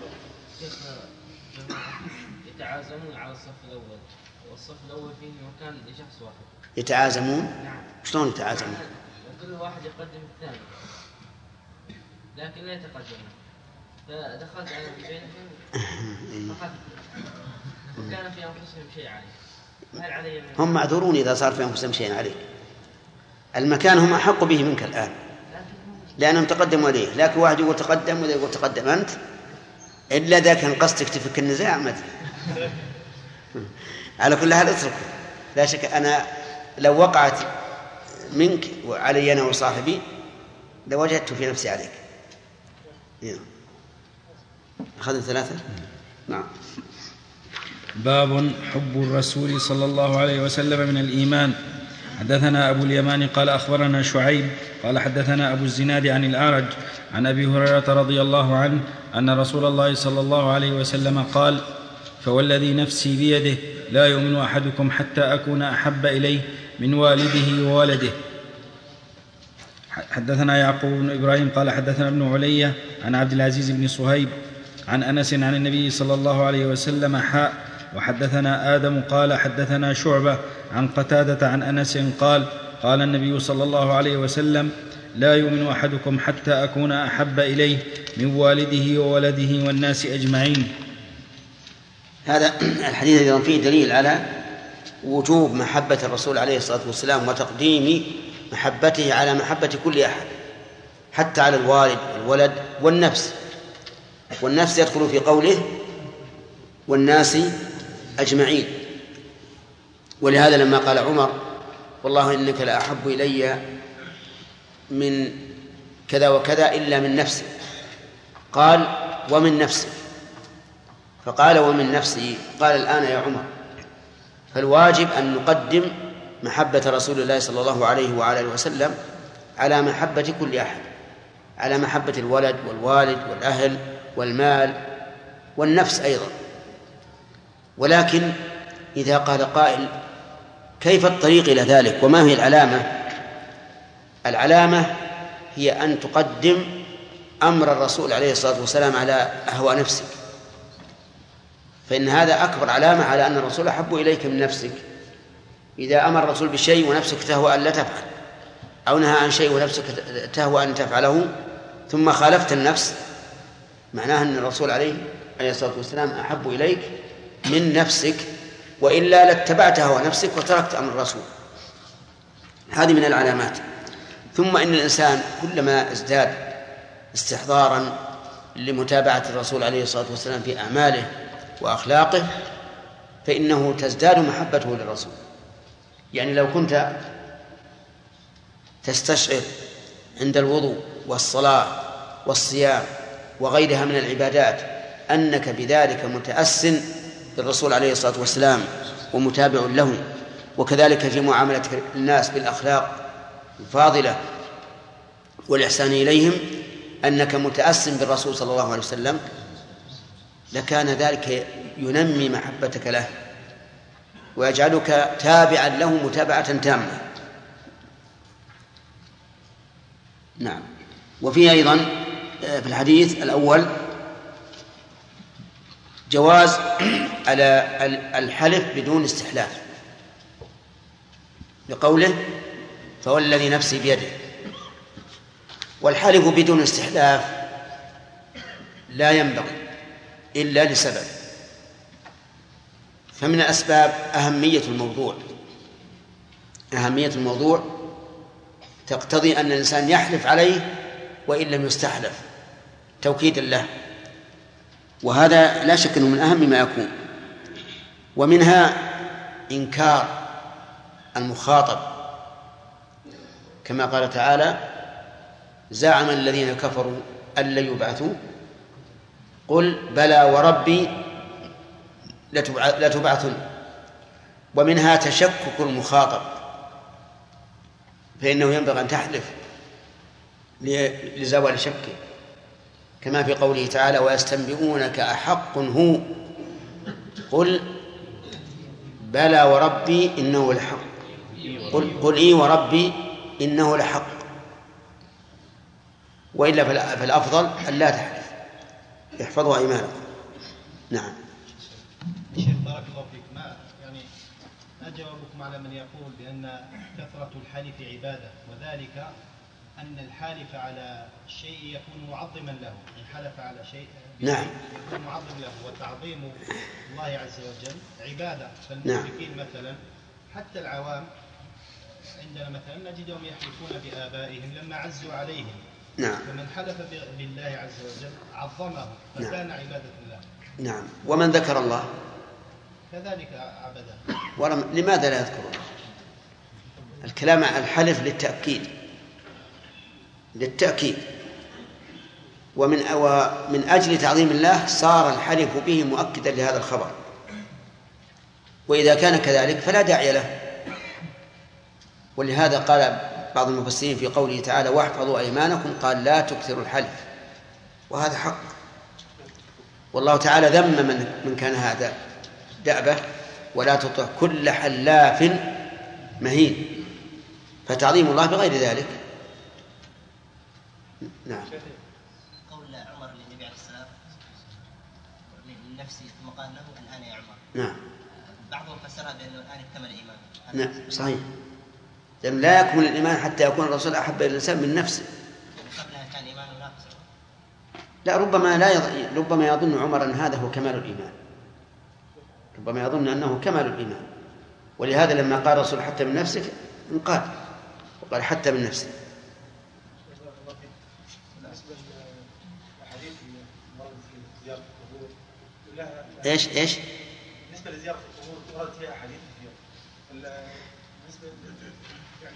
يتعازمون على الصف الأول، والصف الأول فيه مكان لشخص واحد. يتعازمون؟ نعم. شلون يتعازمون؟ كل واحد يقدم الثاني لكن لا يتقدم. فدخلت على بينهم فقد وكان في أنفسهم شيء عليه. هل علي هم معذورون إذا صار في أنفسهم شيء عليك. المكان هم أحق به منك الآن لأنهم تقدموا إليه، لكن واحد يقول تقدم وذا يقول تقدم أنت، إلا ذا كان قصدك تفك النزاع مثلا. على كل حال اتركه. لا شك أنا لو وقعت منك وعلي أنا وصاحبي لوجدت في نفسي عليك. أخذنا ثلاثة. نعم. باب حب الرسول صلى الله عليه وسلم من الإيمان. حدثنا أبو اليمان قال أخبرنا شعيب قال حدثنا أبو الزناد عن الأعرج عن أبي هريرة رضي الله عنه أن رسول الله صلى الله عليه وسلم قال: فوالذي نفسي بيده لا يؤمن أحدكم حتى أكون أحب إليه من والده وولده. حدثنا يعقوب بن إبراهيم قال حدثنا ابن علية عن عبد العزيز بن صهيب عن أنس عن النبي صلى الله عليه وسلم حاء. وحدثنا آدم قال حدثنا شعبة عن قتادة عن أنس قال: قال النبي صلى الله عليه وسلم: لا يؤمن أحدكم حتى أكون أحب إليه من والده وولده والناس أجمعين. هذا الحديث أيضا فيه دليل على وجوب محبة الرسول عليه الصلاة والسلام وتقديم محبته على محبة كل أحد، حتى على الوالد والولد والنفس. والنفس يدخل في قوله والناس أجمعين. ولهذا لما قال عمر: والله إنك لأحب إلي من كذا وكذا إلا من نفسي، قال: ومن نفسي. فقال: ومن نفسي. قال: الآن يا عمر. فالواجب أن نقدم محبة رسول الله صلى الله عليه وعلى آله وسلم على محبة كل أحد، على محبة الولد والوالد والأهل والمال والنفس أيضا. ولكن إذا قال قائل كيف الطريق إلى ذلك وما هي العلامة؟ العلامة هي أن تقدم أمر الرسول عليه الصلاة والسلام على هوى نفسك، فإن هذا أكبر علامة على أن الرسول أحب إليك من نفسك. إذا أمر الرسول بشيء ونفسك تهوى أن لا تفعل، أو نهى عن شيء ونفسك تهوى أن تفعله ثم خالفت النفس، معناه أن الرسول عليه الصلاة والسلام أحب إليك من نفسك، وإلا لاتبعت هوى نفسك وتركت أمر الرسول. هذه من العلامات. ثم إن الإنسان كلما ازداد استحضارا لمتابعة الرسول عليه الصلاة والسلام في أعماله وأخلاقه فإنه تزداد محبته للرسول. يعني لو كنت تستشعر عند الوضوء والصلاة والصيام وغيرها من العبادات أنك بذلك متأسن بالرسول عليه الصلاة والسلام ومتابع له، وكذلك في معاملة الناس بالأخلاق الفاضلة والإحسان إليهم أنك متأسن بالرسول صلى الله عليه وسلم، لكان ذلك ينمي محبتك له ويجعلك تابعا له متابعة تامة. نعم. وفيه أيضا في الحديث الأول جواز على الحلف بدون استحلاف، لقوله فوالذي نفسي بيده. والحلف بدون استحلاف لا ينبغي إلا لسبب، فمن الأسباب أهمية الموضوع. أهمية الموضوع تقتضي أن الإنسان يحلف عليه وإن لم يستحلف توكيدا له، وهذا لا شك أنه من أهم ما يكون. ومنها إنكار المخاطب، كما قال تعالى زعم الذين كفروا أن لن يبعثوا قل بلى وربي لتبعثن. ومنها تشكك المخاطب، فإنه ينبغي أن تحلف لزوال شكه، كما في قوله تعالى ويستنبئونك أحق هو قل بلى وربي إنه لحق قل, قل إي وربي إنه لحق. وإلا فالأفضل أن لا تحلف، احفظوا أيمانكم. نعم. شيخ بارك الله فيك، ما يعني ما جوابكم على من يقول بأن كثرة الحلف عبادة، وذلك أن الحالف على شيء يكون معظما له، إن حلف على شيء نعم يكون معظم له، وتعظيم الله عز وجل عبادة. فالمشركين نعم. مثلا حتى العوام عندنا مثلا نجدهم يحلفون بآبائهم لما عزوا عليهم، نعم. فمن حلف بالله عز وجل عظمه فكان نعم. عبادة الله. نعم. ومن ذكر الله كذلك عبده. ولم... لماذا لا يذكره؟ الكلام عن الحلف للتأكيد للتأكيد ومن ومن أجل تعظيم الله صار الحلف به مؤكدا لهذا الخبر، وإذا كان كذلك فلا داعي له. ولهذا قال بعض المفسرين في قوله تعالى واحفظوا أيمانكم قال لا تكثروا الحلف، وهذا حق. والله تعالى ذم من, من كان هذا دأبه ولا تطع كل حلاف مهين، فتعظيم الله بغير ذلك. نعم. قول عمر للنبي عليه السلام لنفسه ثم قال له الآن يا عمر. نعم. بعضهم فسرها بأنه الآن اكتمل الإيمان. نعم صحيح، لأن لا يكمل الإيمان حتى يكون الرسول أحب إلى الإنسان من نفسه. قبلها كان إيمانه ناقص. لا، ربما لا يض... ربما يظن عمر أن هذا هو كمال الإيمان، ربما يظن أنه كمال الإيمان، ولهذا لما قال الرسول حتى من نفسك انقاد وقال حتى من نفسك. ايش ايش بالنسبه لزياره القبور ورد فيها احاديث كثيره. بالنسبه يعني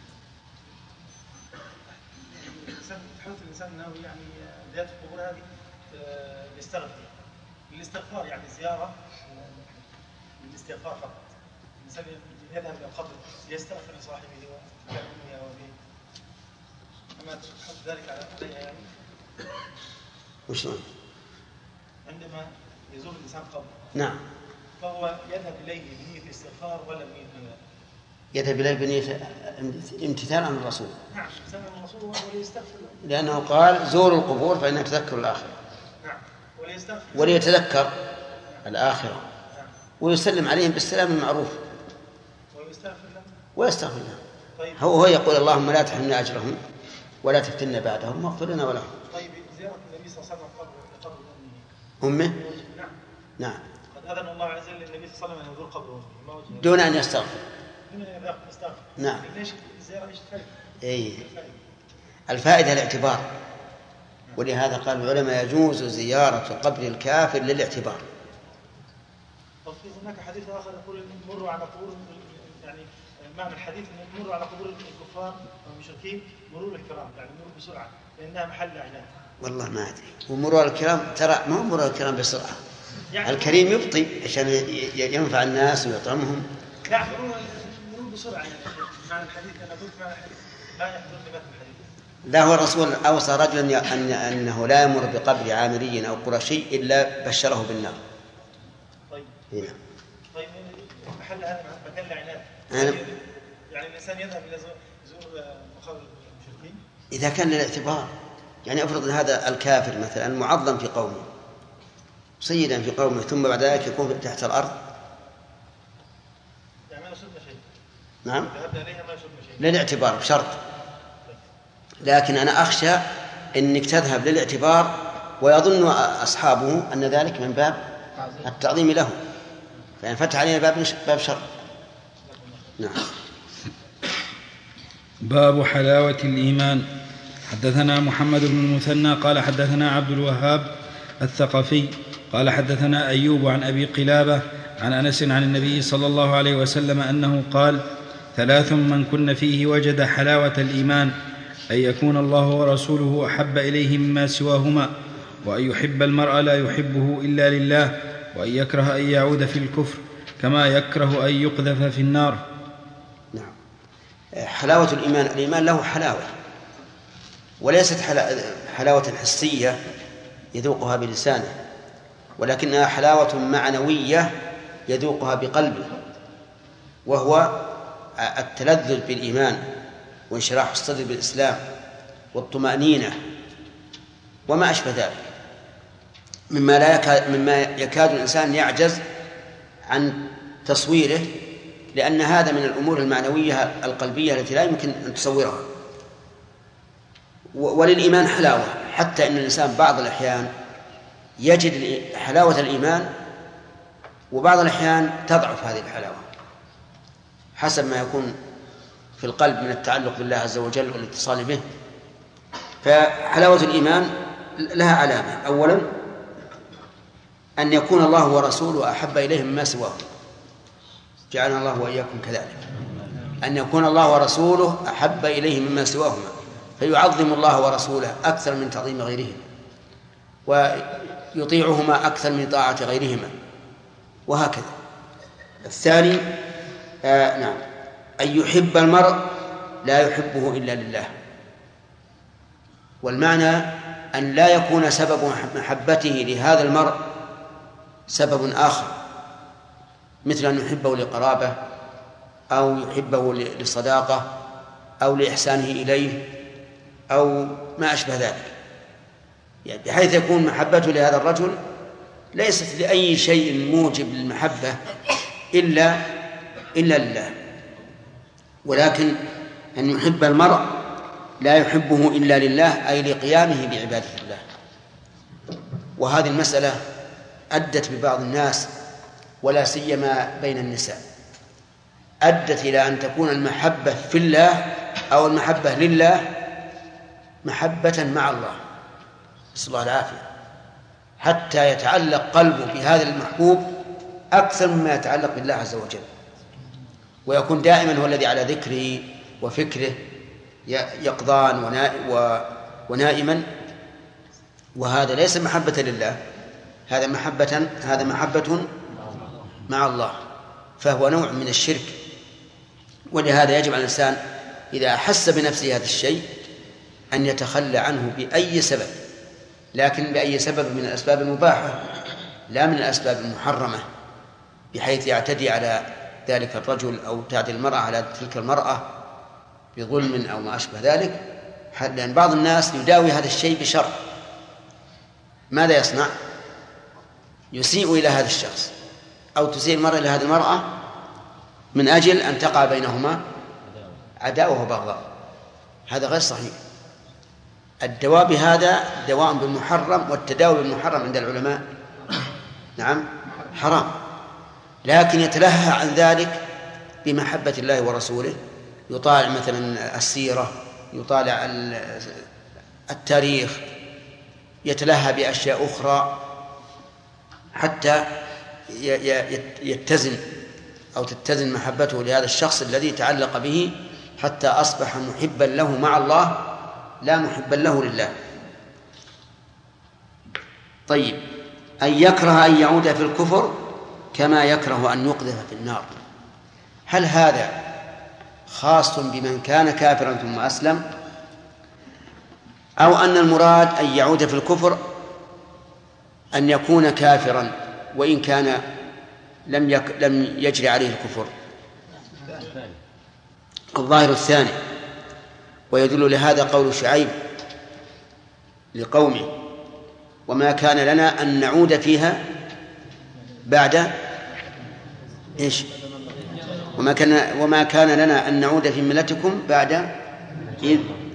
الانسان تحث الانسان انه يعني زياره القبور هذه يستغفر للاستغفار، يعني زياره للاستغفار فقط. الانسان يذهب الى القبر يستغفر لصاحبه ويأمه وابيه، اما تحط ذلك عليها يعني وشلون؟ عندما يزور الإنسان قبر نعم فهو يذهب إليه بنية الاستغفار ولا بنية ماذا؟ يذهب إليه بنية امتثال عن الرسول. نعم امتثال عن الرسول وليستغفر، لأنه قال زوروا القبور فإنها تذكر الآخرة. نعم وليستغفر وليتذكر الآخرة ويسلم عليهم بالسلام المعروف ويستغفر لهم ويستغفر لهم. طيب. هو هو يقول اللهم لا تحرمنا أجرهم ولا تفتنا بعدهم واغفر لنا ولهم. طيب زيارة النبي صلى الله عليه وسلم قبر أمه أمه؟ نعم نعم. قد أذن الله عز وجل للنبي صلى الله عليه وسلم أن يزور قبر أمه دون أن يستغفر. دون أن يستغفر. نعم. ليش الزيارة ايش الفائدة؟ إيه. الفائدة الاعتبار، ولهذا قال العلماء يجوز زيارة قبر الكافر للاعتبار. طب في هناك حديث آخر يقول مروا على قبور، يعني معنى الحديث أن مروا على قبور الكفار والمشركين مرور الكرام، يعني مرور بسرعة لأنها محل عناد. والله ما أدري. ومرور الكرام ترى ما هو مرور الكرام بسرعة. يعني الكريم يبطي عشان ينفع الناس ويطعمهم. لا مرور بسرعة يعني معنى الحديث أنا قلت معنى الحديث لا يحضرني مثل الحديث. لا هو الرسول أوصى رجلا أن أنه لا يمر بقبر عامري أو قرشي إلا بشره بالنار. طيب. هنا. طيب محل هذا مكان العناد. أنا... يعني الإنسان يذهب إلى زور مقابر المشركين. إذا كان للاعتبار، يعني أفرض هذا الكافر مثلا معظم في قومه سيدا في قومه ثم بعد ذلك يكون تحت الأرض. يعني ما يصيبنا شيء. نعم. ذهبنا إليها ما يصيبنا شيء. للاعتبار بشرط. لكن أنا أخشى أنك تذهب للاعتبار ويظن أصحابه أن ذلك من باب التعظيم له، فإن فتح علينا باب باب شر. نعم. باب حلاوة الإيمان. حدثنا محمد بن المثنى قال حدثنا عبد الوهاب الثقفي قال حدثنا أيوب عن أبي قلابة عن أنس عن النبي صلى الله عليه وسلم أنه قال: ثلاث من كن فيه وجد حلاوة الإيمان: أن يكون الله ورسوله أحب إليه مما سواهما، وأن يحب المرء لا يحبه إلا لله، وأن يكره أن يعود في الكفر كما يكره أن يقذف في النار. نعم. حلاوة الإيمان، الإيمان له حلاوة، وليست حلاوة حسية يذوقها بلسانه، ولكنها حلاوة معنوية يذوقها بقلبه، وهو التلذذ بالإيمان وانشراح الصدر بالإسلام والطمأنينة وما أشبه ذلك مما, لا يكاد مما يكاد الإنسان يعجز عن تصويره، لأن هذا من الأمور المعنوية القلبية التي لا يمكن أن تصورها. وللإيمان حلاوة، حتى أن الإنسان بعض الأحيان يجد حلاوة الإيمان وبعض الأحيان تضعف هذه الحلاوة حسب ما يكون في القلب من التعلق بالله عز وجل والاتصال به. فحلاوة الإيمان لها علامة: أولا أن يكون الله ورسوله أحب إليه مما سواه، جعلنا الله وإياكم كذلك، أن يكون الله ورسوله أحب إليه مما سواهما، فيعظم الله ورسوله أكثر من تعظيم غيرهما، ويطيعهما أكثر من طاعة غيرهما، وهكذا. الثاني آه نعم أن يحب المرء لا يحبه إلا لله، والمعنى أن لا يكون سبب محبته لهذا المرء سبب آخر، مثل أن يحبه لقرابة أو يحبه لصداقة أو لإحسانه إليه أو ما أشبه ذلك، يعني بحيث يكون محبته لهذا الرجل ليست لأي شيء موجب للمحبة إلا إلا لله، ولكن أن يحب المرء لا يحبه إلا لله، أي لقيامه بعبادة الله. وهذه المسألة أدت ببعض الناس ولا سيما بين النساء، أدت إلى أن تكون المحبة في الله أو المحبة لله محبة مع الله، نسأل الله العافية، حتى يتعلق قلبه بهذا المحبوب أكثر مما يتعلق بالله عز وجل، ويكون دائما هو الذي على ذكره وفكره يقظان ونائما، وهذا ليس محبة لله، هذا محبة هذا محبة مع الله، فهو نوع من الشرك. ولهذا يجب على الإنسان إذا أحس بنفسه هذا الشيء أن يتخلى عنه بأي سبب، لكن بأي سبب من الأسباب المباحة لا من الأسباب المحرمة، بحيث يعتدي على ذلك الرجل أو تعدي المرأة على تلك المرأة بظلم أو ما أشبه ذلك، لأن بعض الناس يداوي هذا الشيء بشر. ماذا يصنع؟ يسيء إلى هذا الشخص أو تسيء المرأة إلى هذه المرأة من أجل أن تقع بينهما عداوة وبغضاء. هذا غير صحيح. الدواء بهذا دواء بالمحرم، والتداوي بالمحرم عند العلماء نعم حرام، لكن يتلهى عن ذلك بمحبة الله ورسوله، يطالع مثلا السيرة، يطالع التاريخ، يتلهى بأشياء أخرى حتى يتزن أو تتزن محبته لهذا الشخص الذي تعلق به حتى أصبح محبا له مع الله لا محبا له لله. طيب، أن يكره أن يعود في الكفر كما يكره أن يقذف في النار. هل هذا خاص بمن كان كافرا ثم أسلم، أو أن المراد أن يعود في الكفر أن يكون كافرا وإن كان لم يك لم يجري عليه الكفر؟ الظاهر الثاني، ويدل لهذا قول شعيب لقومه: وما كان لنا أن نعود فيها بعد إيش؟ وما كان وما كان لنا أن نعود في ملتكم بعد إذ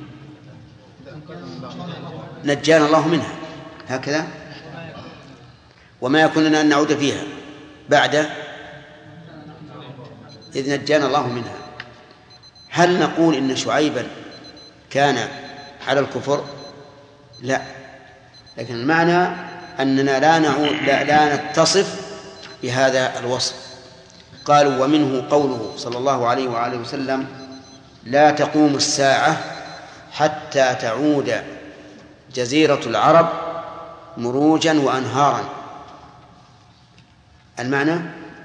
نجانا الله منها، هكذا. وما يكون لنا أن نعود فيها بعد إذ نجانا الله منها. هل نقول إن شعيبا كان على الكفر؟ لا، لكن المعنى أننا لا نعود لا, لا نتصف بهذا الوصف. قالوا: ومنه قوله صلى الله عليه وآله وسلم: لا تقوم الساعة حتى تعود جزيرة العرب مروجا وأنهارا. المعنى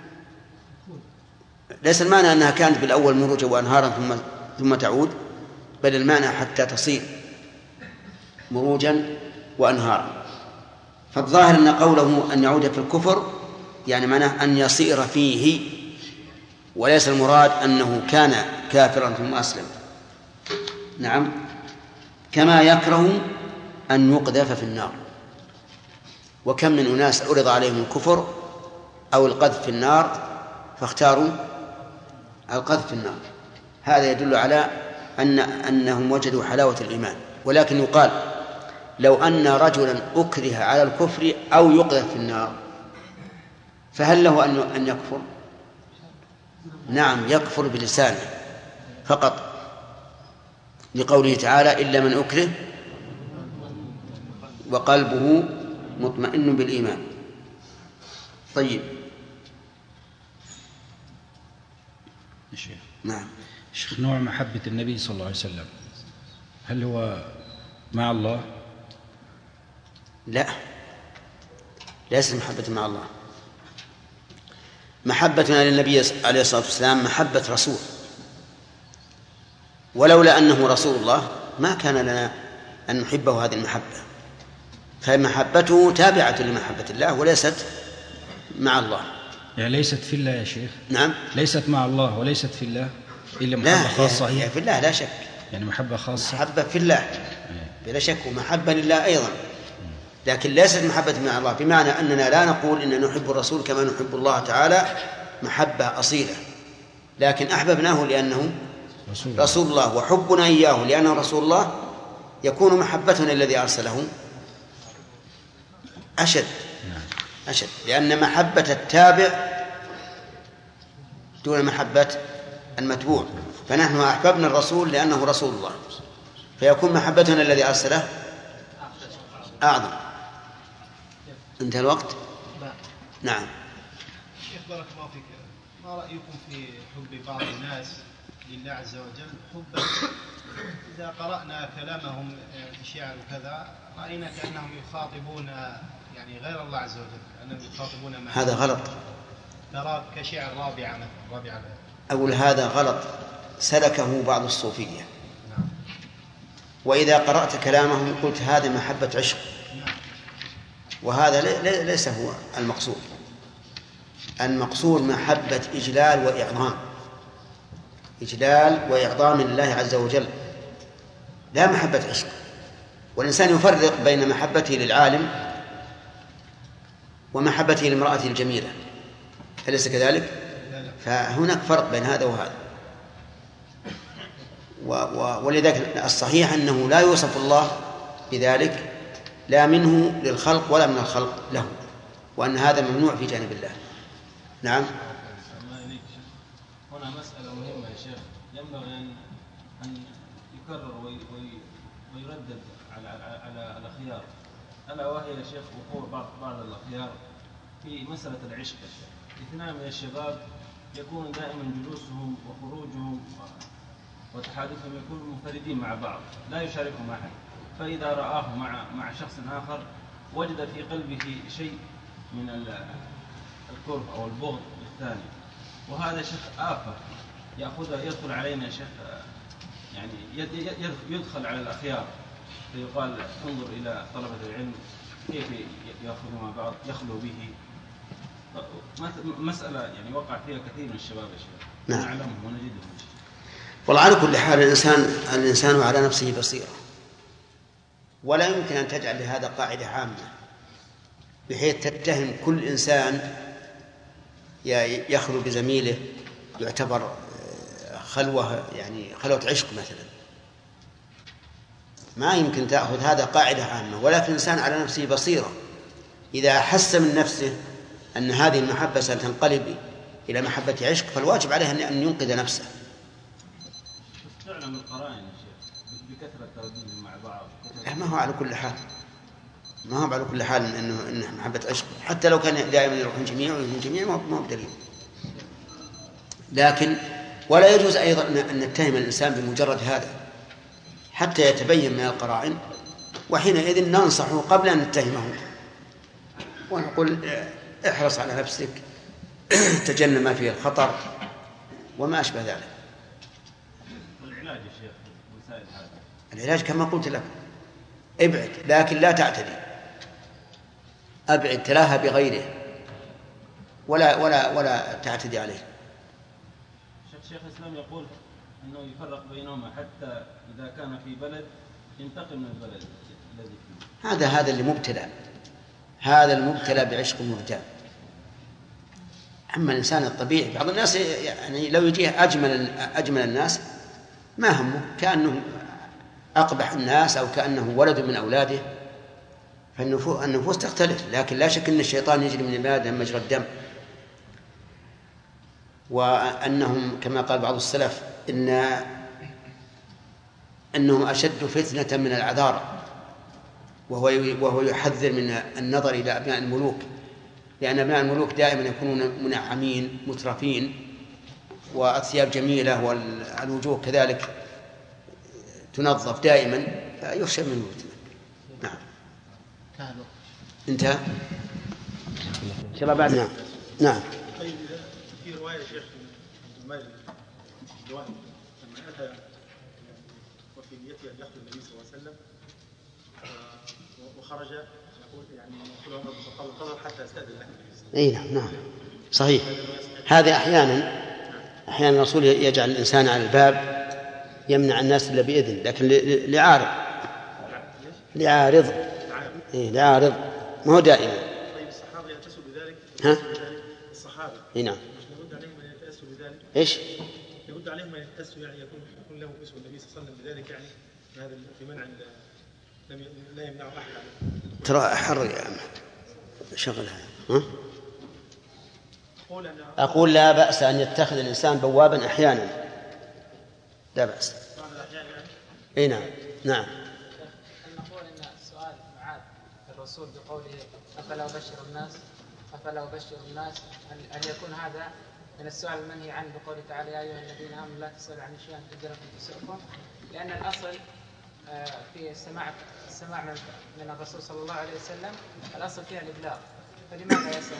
ليس المعنى أنها كانت بالأول مروجا وأنهارا ثم ثم تعود، بل المعنى حتى تصير مروجا وأنهارا. فالظاهر أن قوله أن يعود في الكفر يعني معناه أن يصير فيه، وليس المراد أنه كان كافرا ثم أسلم. نعم، كما يكره أن يقذف في النار. وكم من أناس عرض عليهم الكفر أو القذف في النار فاختاروا القذف في النار. هذا يدل على أن أنهم وجدوا حلاوة الإيمان. ولكن يقال: لو أن رجلا أكره على الكفر أو يقذف في النار فهل له أن يكفر؟ نعم، يكفر بلسانه فقط، لقوله تعالى: إلا من أكره وقلبه مطمئن بالإيمان. طيب، نعم. شيخ، نوع محبة النبي صلى الله عليه وسلم هل هو مع الله؟ لا، ليس محبة مع الله. محبتنا للنبي عليه الصلاة والسلام محبة رسول، ولولا أنه رسول الله ما كان لنا أن نحبه هذه المحبة، فمحبته تابعة لمحبة الله وليست مع الله. يعني ليست في الله يا شيخ؟ نعم، ليست مع الله وليست في الله، إلا محبة خاصة. هي في الله لا شك، يعني محبة خاصة، محبة في الله بلا شك، ومحبة لله أيضا، لكن ليست محبة مع الله، بمعنى أننا لا نقول إن نحب الرسول كما نحب الله تعالى محبة أصيلة، لكن أحببناه لأنه رسول, رسول الله، وحبنا إياه لأنه رسول الله يكون محبتنا الذي أرسله أشد أشد، لأن محبة التابع دون محبة المتبوع. فنحن أحببنا الرسول لأنه رسول الله، فيكون محبتنا الذي أرسله أعظم. انتهى الوقت؟ نعم. شيخ بارك الله فيك، ما رأيكم في حب بعض الناس لله عز وجل حبا إذا قرأنا كلامهم في شعر وكذا رأينا كأنهم يخاطبون يعني غير الله عز وجل، أنهم يخاطبون مع هذا غلط. ترى كشعر رابعة مثلا، رابعة أقول هذا غلط سلكه بعض الصوفية. وإذا قرأت كلامهم قلت هذا محبة عشق، وهذا ليس هو المقصود. المقصود محبة إجلال وإعظام، إجلال وإعظام لله عز وجل، لا محبة عشق. والإنسان يفرق بين محبته للعالم ومحبته لامرأته الجميلة، أليس كذلك؟ فهناك فرق بين هذا وهذا. ولذلك الصحيح أنه لا يوصف الله بذلك، لا منه للخلق ولا من الخلق له، وأن هذا ممنوع في جانب الله. نعم. هنا مسألة مهمة يا شيخ، ينبغي أن يكرر ويردد على على الأخيار، ألا وهي يا شيخ وقوع بعض بعض الأخيار في مسألة العشق. اثنان من الشباب يكون دائما جلوسهم وخروجهم وتحادثهم يكونوا منفردين مع بعض، لا يشاركهم أحد، فإذا رآه مع مع شخص آخر وجد في قلبه شيء من الكره أو البغض للثاني، وهذا شيخ آفة يأخذ يدخل علينا شيخ، يعني يدخل على الأخيار، فيقال انظر إلى طلبة العلم كيف يأخذوا مع بعض يخلو به. مسألة يعني وقع فيها كثير من الشباب يا شيخ، نعم. نعلمهم ونجدهم. والله على كل حال الإنسان الإنسان على نفسه بصيرة، ولا يمكن أن تجعل لهذا قاعدة عامة بحيث تتهم كل إنسان يخلو بزميله يعتبر خلوة، يعني خلوة عشق مثلا. ما يمكن تأخذ هذا قاعدة عامة، ولكن الإنسان على نفسه بصيرة، إذا أحس من نفسه أن هذه المحبة ستنقلب إلى محبة عشق فالواجب عليه أن ينقذ نفسه. تعلم القرائن يا شيخ بكثرة ترددهم مع بعض. ما هو على كل حال ما هو على كل حال إنه إنه محبة عشق، حتى لو كان دائما يروحون جميع ويروحون جميع ما هو بدليل. لكن ولا يجوز أيضا أن نتهم الإنسان بمجرد هذا حتى يتبين من القرائن، وحينئذ ننصحه قبل أن نتهمه ونقول احرص على نفسك، تجنب ما فيه الخطر وما أشبه ذلك. والعلاج يا شيخ وسائل هذا العلاج كما قلت لك ابعد، لكن لا تعتدي، أبعد تلاها بغيره ولا ولا ولا تعتدي عليه. شيخ الإسلام يقول أنه يفرق بينهما حتى إذا كان في بلد ينتقل من البلد الذي فيه. هذا هذا اللي مبتلى، هذا المبتلى بعشق مرجان. أما الإنسان الطبيعي بعض الناس يعني لو يجيه أجمل أجمل الناس ما همه، كأنه أقبح الناس أو كأنه ولد من أولاده، فالنفوس تختلف، لكن لا شك أن الشيطان يجري من البلاد مجرى الدم، وأنهم كما قال بعض السلف إن أنهم أشد فتنة من العذارى، وهو وهو يحذر من النظر إلى أبناء الملوك، لأن أبناء الملوك دائما يكونون منعمين مترفين وأثياب جميلة والوجوه كذلك تنظف دائما، فيخشى منه. نعم. انتهى. بعد. نعم. نعم. طيب في رواية شيخ جمال الجواهر لما أتى وفي نيته أن يقتل النبي صلى الله عليه وسلم وخرج يقول يعني كل عمر بن القدر حتى استأذن له النبي صلى الله عليه وسلم. اي نعم نعم صحيح. هذا أحيانا أحيانا الرسول يجعل الإنسان على الباب يمنع الناس إلا بإذن، لكن لعارض لعارض إيه لعارض ما هو دائما. طيب الصحابة يأتسوا بذلك؟ ها؟ الصحابة إيه نعم. يرد عليهم أن يتأسوا بذلك؟ إيش؟ يرد عليهم أن يتأسوا يعني يكون يكون لهم اسم النبي صلى الله عليه وسلم بذلك، يعني هذا في منع لم لا يمنع أحد عليه. ترى حر يا أم شغلها. ها؟ أقول لا بأس أن يتخذ الإنسان بوابا أحيانا، لا بأس. أي نعم. نعم. نقول إن السؤال معاد الرسول بقوله أفلا أبشر الناس أفلا أبشر الناس أن يكون هذا من السؤال المنهي عنه بقوله تعالى يا أيها الذين آمنوا لا تسألوا عن أشياء تجركم تسؤكم، لأن الأصل في السماع السماع من الرسول صلى الله عليه وسلم الأصل فيها الإبلاغ، فلماذا يسأل؟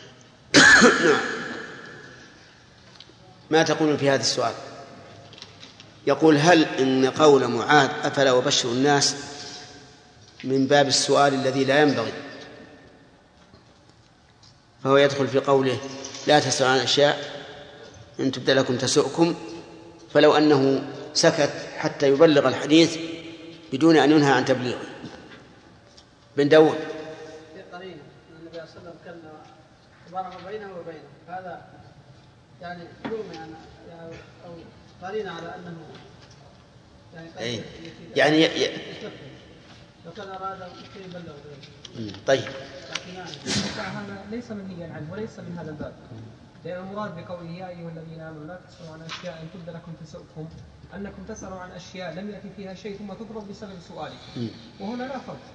ما تقولون في هذا السؤال؟ يقول هل إن قول معاذ أفلا أبشر الناس من باب السؤال الذي لا ينبغي، فهو يدخل في قوله لا تسألوا عن أشياء إن تبد لكم تسؤكم، فلو أنه سكت حتى يبلغ الحديث بدون أن ينهى عن تبليغه. بن داود في قرينة النبي صلى الله عليه وسلم كان ضرب بينه وبينه، هذا يعني يومي يعني أو قرينة على أنه يعني يعني ي... ي... لو كان أراد كي يبلغ بينه. طيب هذا ليس منهيا عنه وليس من هذا الباب، لأن المراد بقوله يا أيها الذين آمنوا لا تسألوا عن أشياء إن تبد لكم تسؤكم أنكم تسألوا عن أشياء لم يأتي فيها شيء ثم تضرب بسبب سؤالكم، وهنا لا فرق.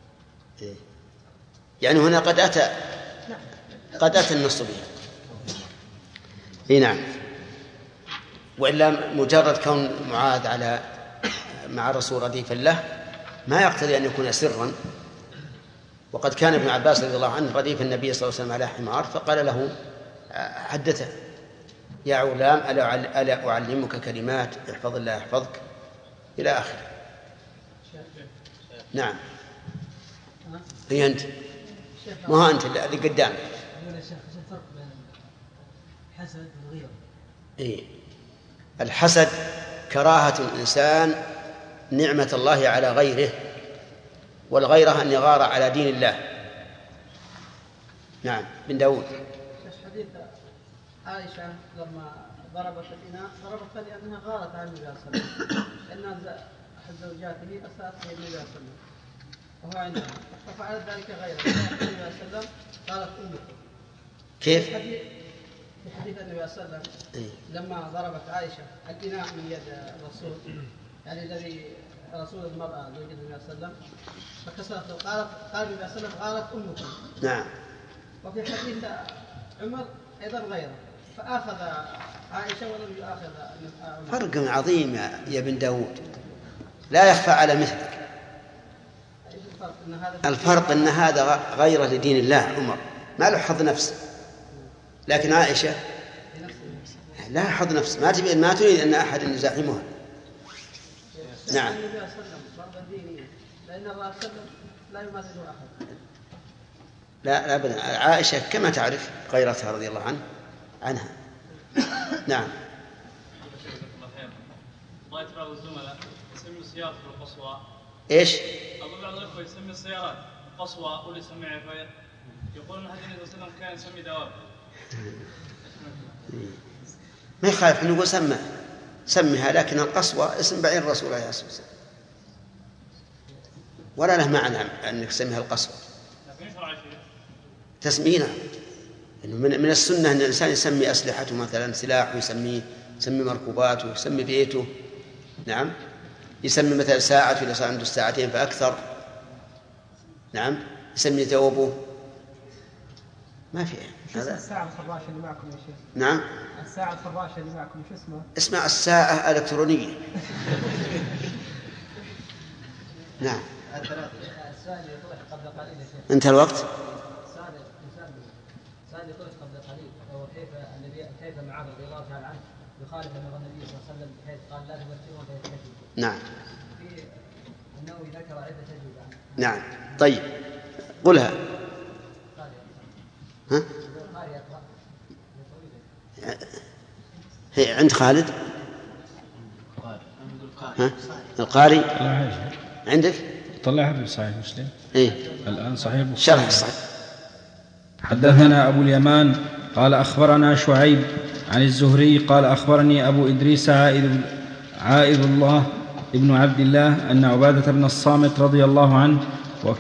يعني هنا قد أتى قد أتى النص به. إيه نعم. وإلا مجرد كون معاذ على مع الرسول رديفا له ما يقتضي أن يكون سرا. وقد كان ابن عباس رضي الله عنه رديف النبي صلى الله عليه وسلم على حمار، فقال له حدثه يا غلام ألا أعلمك كلمات احفظ الله يحفظك إلى آخره. نعم. هي أنت ما هو أنت اللي قدامك. الفرق بين الحسد والغيرة. إيه الحسد كراهة الإنسان نعمة الله على غيره، والغيرة أن يغار على دين الله. نعم. بن داود حديث عائشة لما ضربت الإناء ضربت لأنها غارت عن النبي صلى الله عليه وسلم، لأن أحد زوجاته أساءت إلى النبي صلى الله عليه وسلم وهو عندها، ففعلت ذلك غيره النبي صلى الله عليه وسلم قالت أمكم. كيف؟ في حديث النبي صلى الله عليه وسلم لما ضربت عائشة الإناء من يد الرسول، يعني الذي رسول المرأة زوج النبي صلى الله عليه وسلم، فكسرته قالت قال النبي صلى الله عليه وسلم قالت أمكم. نعم. وفي حديث عمر أيضا غيره فأخذ عائشة ولم يأخذ عمر. فرق عظيم يا بن داود لا يخفى على مثلك. الفرق أن هذا غير لدين الله. عمر ما له حظ نفس، لكن عائشة لا حظ نفس، ما تبي ما تريد أن أحد يزاحمها. نعم. لأن الله لا يماثله أحد. لا لا أبدا. عائشة كما تعرف غيرتها رضي الله عنه عنها. نعم. رأيت بعض الزملاء يسمي السيارات بالقصوى. إيش؟ أقول بعض الأخوة يسمي السيارات قصوى واللي يسمي عفير، يقولون هذا النبي صلى الله عليه وسلم كان يسمي دواب. ما يخالف نقول سمى سمها، لكن القصوى اسم بعير الرسول عليه الصلاة والسلام، ولا له معنى أنك تسميها القصوى. تسمينا من من السنة أن الإنسان يسمي أسلحته مثلا سلاح، ويسمي يسمي مركوباته، ويسمي بيته. نعم. يسمي مثلا ساعة إذا صار عنده ساعتين فأكثر. نعم. يسمي ثوبه. ما في هذا. الساعة الفراشة اللي معكم يا شيخ. نعم. الساعة الفراشة اللي معكم شو اسمها؟ اسمها الساعة الإلكترونية. نعم. انتهى الوقت. سأل طرق قبل قليل وهو كيف النبي كيف معاذ رضي الله تعالى عنه يخالف امر النبي صلى الله عليه وسلم بحيث قال لا تبشرون فيكتشفوا. نعم. في النووي ذكر عدة أجوبة. نعم. طيب قلها. ها؟ هي عند خالد. ها؟ القاري عندك؟ طلعها في صحيح مسلم. إيه؟ الآن صحيح شرح صحيح. حدثنا أبو اليمان قال أخبرنا شعيب عن الزهري قال أخبرني أبو إدريس عائذ, عائذ الله ابن عبد الله أن عبادة بن الصامت رضي الله عنه وك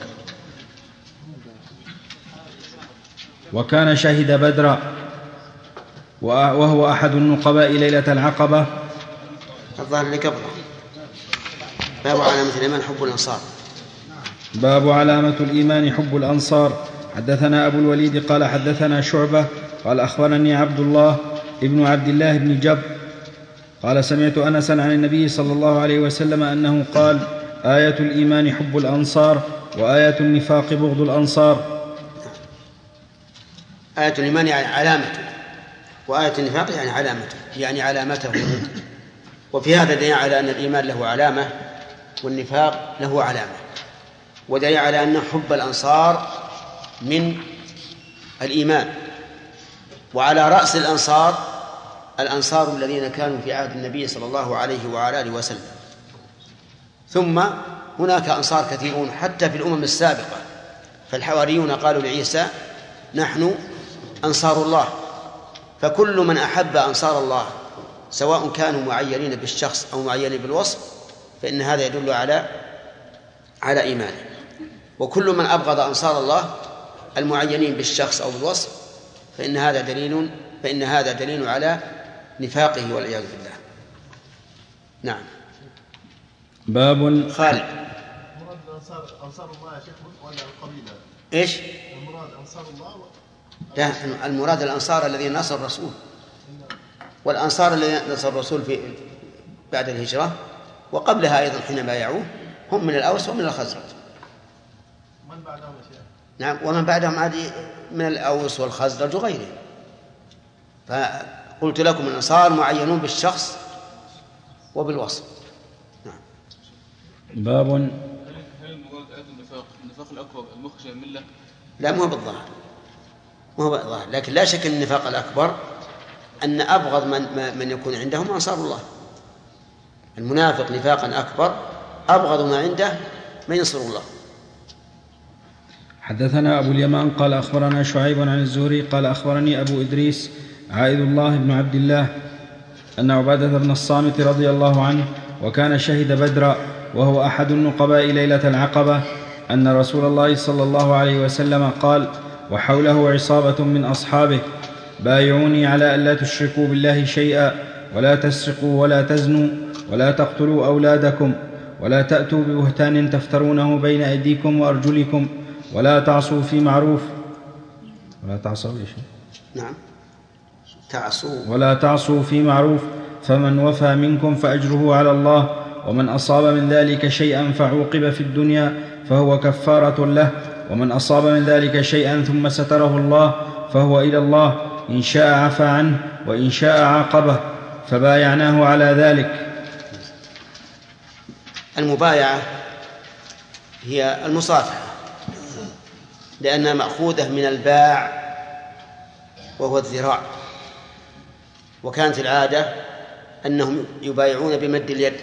وكان شهد بدرا وهو أحد النقباء ليلة العقبة. الظاهر اللي قبله باب علامة الإيمان حب الأنصار. باب علامة الإيمان حب الأنصار. حدثنا أبو الوليد قال حدثنا شعبة قال أخبرني عبد الله ابن عبد الله بن جب قال سمعت أنسا عن النبي صلى الله عليه وسلم أنه قال آية الإيمان حب الأنصار وآية النفاق بغض الأنصار. آية الإيمان يعني علامته، وآية النفاق يعني علامته يعني علامته. وفي هذا دليل على أن الإيمان له علامة والنفاق له علامة، ودليل على أن حب الأنصار من الإيمان. وعلى رأس الأنصار الأنصار الذين كانوا في عهد النبي صلى الله عليه وعلى آله وسلم، ثم هناك أنصار كثيرون حتى في الأمم السابقة، فالحواريون قالوا لعيسى نحن أنصار الله. فكل من أحب أنصار الله سواء كانوا معينين بالشخص أو معينين بالوصف فإن هذا يدل على على إيمانه. وكل من أبغض أنصار الله المعينين بالشخص أو بالوصف فإن هذا دليل فإن هذا دليل على نفاقه والعياذ بالله. نعم. باب خالد. المراد أنصار أنصار الله يا شيخ ولا القبيلة؟ إيش؟ المراد أنصار الله و... لا، المراد الأنصار الذين نصر الرسول، والأنصار الذين نصر الرسول في بعد الهجرة وقبلها أيضا حين بايعوه هم من الأوس ومن الخزرج. من بعدهم يا شيخ؟ نعم، ومن بعدهم عادي من الأوس والخزرج وغيرهم. فقلت لكم الأنصار معينون بالشخص وبالوصف. نعم. باب هل المراد آية النفاق النفاق الأكبر المخرج من الملة؟ لا، مو بالظاهر، مو بالظاهر، لكن لا شك أن النفاق الأكبر أن أبغض من من يكون عندهم أنصار الله. المنافق نفاقا أكبر أبغض ما عنده من ينصر الله. حدثنا أبو اليمان قال أخبرنا شعيب عن الزهري قال أخبرني أبو إدريس عائد الله بن عبد الله أن عبادة بن الصامت رضي الله عنه وكان شهد بدرا وهو أحد النقباء ليلة العقبة أن رسول الله صلى الله عليه وسلم قال وحوله عصابة من أصحابه بايعوني على ألا تشركوا بالله شيئا ولا تسرقوا ولا تزنوا ولا تقتلوا أولادكم ولا تأتوا ببهتان تفترونه بين أيديكم وأرجلكم ولا تعصوا في معروف ولا تعصوا إيش؟ نعم، تعصوا ولا تعصوا في معروف فمن وفى منكم فأجره على الله ومن أصاب من ذلك شيئا فعوقب في الدنيا فهو كفارة له ومن أصاب من ذلك شيئا ثم ستره الله فهو إلى الله إن شاء عفى عنه وإن شاء عاقبه فبايعناه على ذلك. المبايعة هي المصافحة لأنها مأخوذة من الباع وهو الذراع، وكانت العادة أنهم يبايعون بمد اليد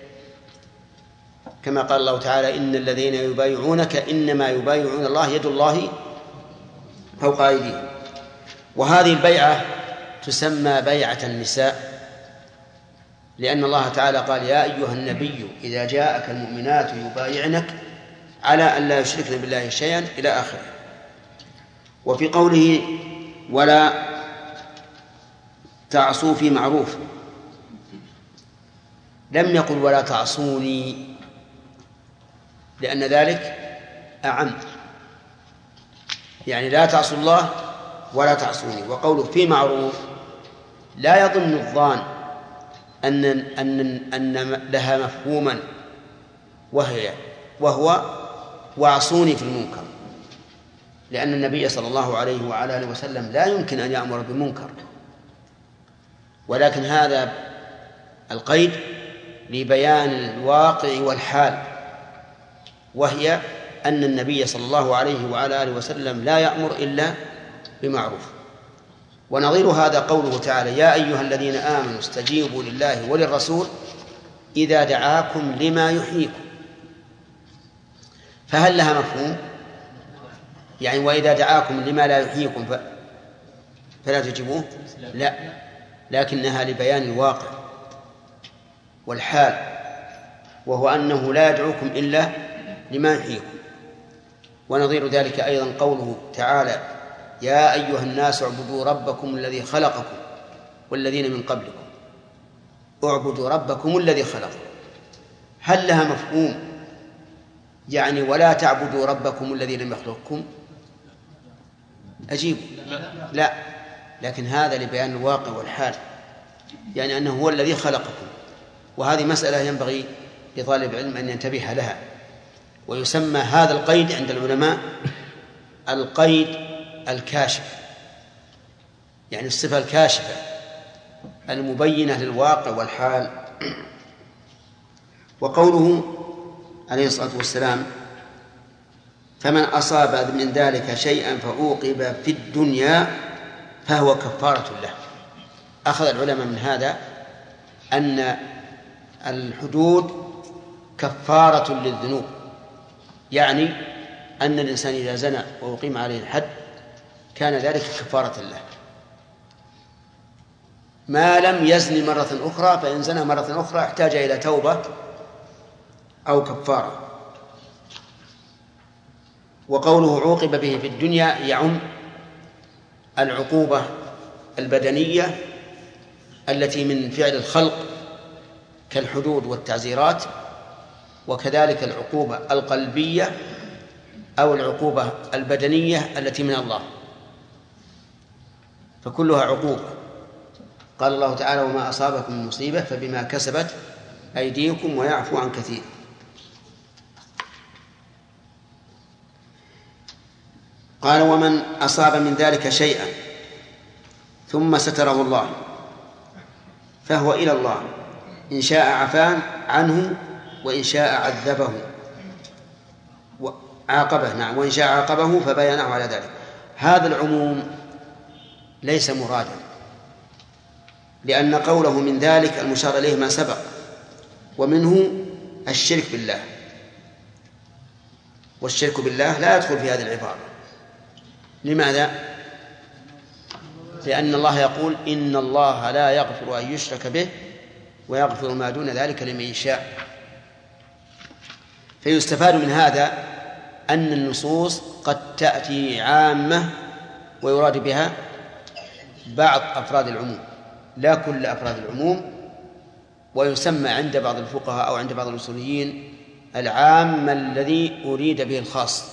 كما قال الله تعالى إن الذين يبايعونك إنما يبايعون الله يد الله فوق أيديهم. وهذه البيعة تسمى بيعة النساء لأن الله تعالى قال يا أيها النبي إذا جاءك المؤمنات يبايعنك على أن لا يشركن بالله شيئا إلى آخره. وفي قوله ولا تعصوا في معروف لم يقل ولا تعصوني لأن ذلك أعم، يعني لا تعصوا الله ولا تعصوني. وقوله في معروف لا يظن الظان أن أن أن لها مفهوما وهي وهو واعصوني في المنكر، لأن النبي صلى الله عليه وعلى آله وسلم لا يمكن أن يأمر بمنكر، ولكن هذا القيد لبيان الواقع والحال، وهي أن النبي صلى الله عليه وعلى آله وسلم لا يأمر إلا بمعروف. ونظير هذا قوله تعالى يا أيها الذين آمنوا استجيبوا لله وللرسول إذا دعاكم لما يحييكم. فهل لها مفهوم؟ يعني وإذا دعاكم لما لا يحييكم فلا تجيبوه؟ لا، لكنها لبيان الواقع والحال، وهو أنه لا يدعوكم إلا لما يحييكم. ونظير ذلك أيضا قوله تعالى يا أيها الناس اعبدوا ربكم الذي خلقكم والذين من قبلكم اعبدوا ربكم الذي خلقكم. هل لها مفهوم يعني ولا تعبدوا ربكم الذي لم يخلقكم؟ أجيب لا، لكن هذا لبيان الواقع والحال، يعني أنه هو الذي خلقكم. وهذه مسألة ينبغي لطالب علم أن ينتبه لها. ويسمى هذا القيد عند العلماء القيد الكاشف، يعني الصفة الكاشفة المبينة للواقع والحال. وقوله عليه الصلاة والسلام فمن أصاب من ذلك شيئا فعوقب في الدنيا فهو كفارة له. أخذ العلماء من هذا أن الحدود كفارة للذنوب، يعني أن الإنسان إذا زنى وأقيم عليه الحد كان ذلك كفارة له، ما لم يزن مرة أخرى، فإن زنى مرة أخرى احتاج إلى توبة أو كفارة. وقوله عوقب به في الدنيا يعم العقوبة البدنية التي من فعل الخلق كالحدود والتعزيرات، وكذلك العقوبة القلبية أو العقوبة البدنية التي من الله، فكلها عقوبة. قال الله تعالى: وما أصابكم من مصيبة فبما كسبت أيديكم ويعفو عن كثير. قال: ومن أصاب من ذلك شيئا ثم ستره الله فهو إلى الله، إن شاء عفا عنه وإن شاء عذبه وعاقبه. نعم، وإن شاء عاقبه فبينه على ذلك. هذا العموم ليس مرادا، لأن قوله من ذلك المشار إليه ما سبق، ومنه الشرك بالله، والشرك بالله لا يدخل في هذه العبارة. لماذا؟ لأن الله يقول: إن الله لا يغفر أن يشرك به ويغفر ما دون ذلك لمن يشاء. فيستفاد من هذا أن النصوص قد تأتي عامة ويراد بها بعض أفراد العموم لا كل أفراد العموم، ويسمى عند بعض الفقهاء أو عند بعض الأصوليين العام الذي أريد به الخاص.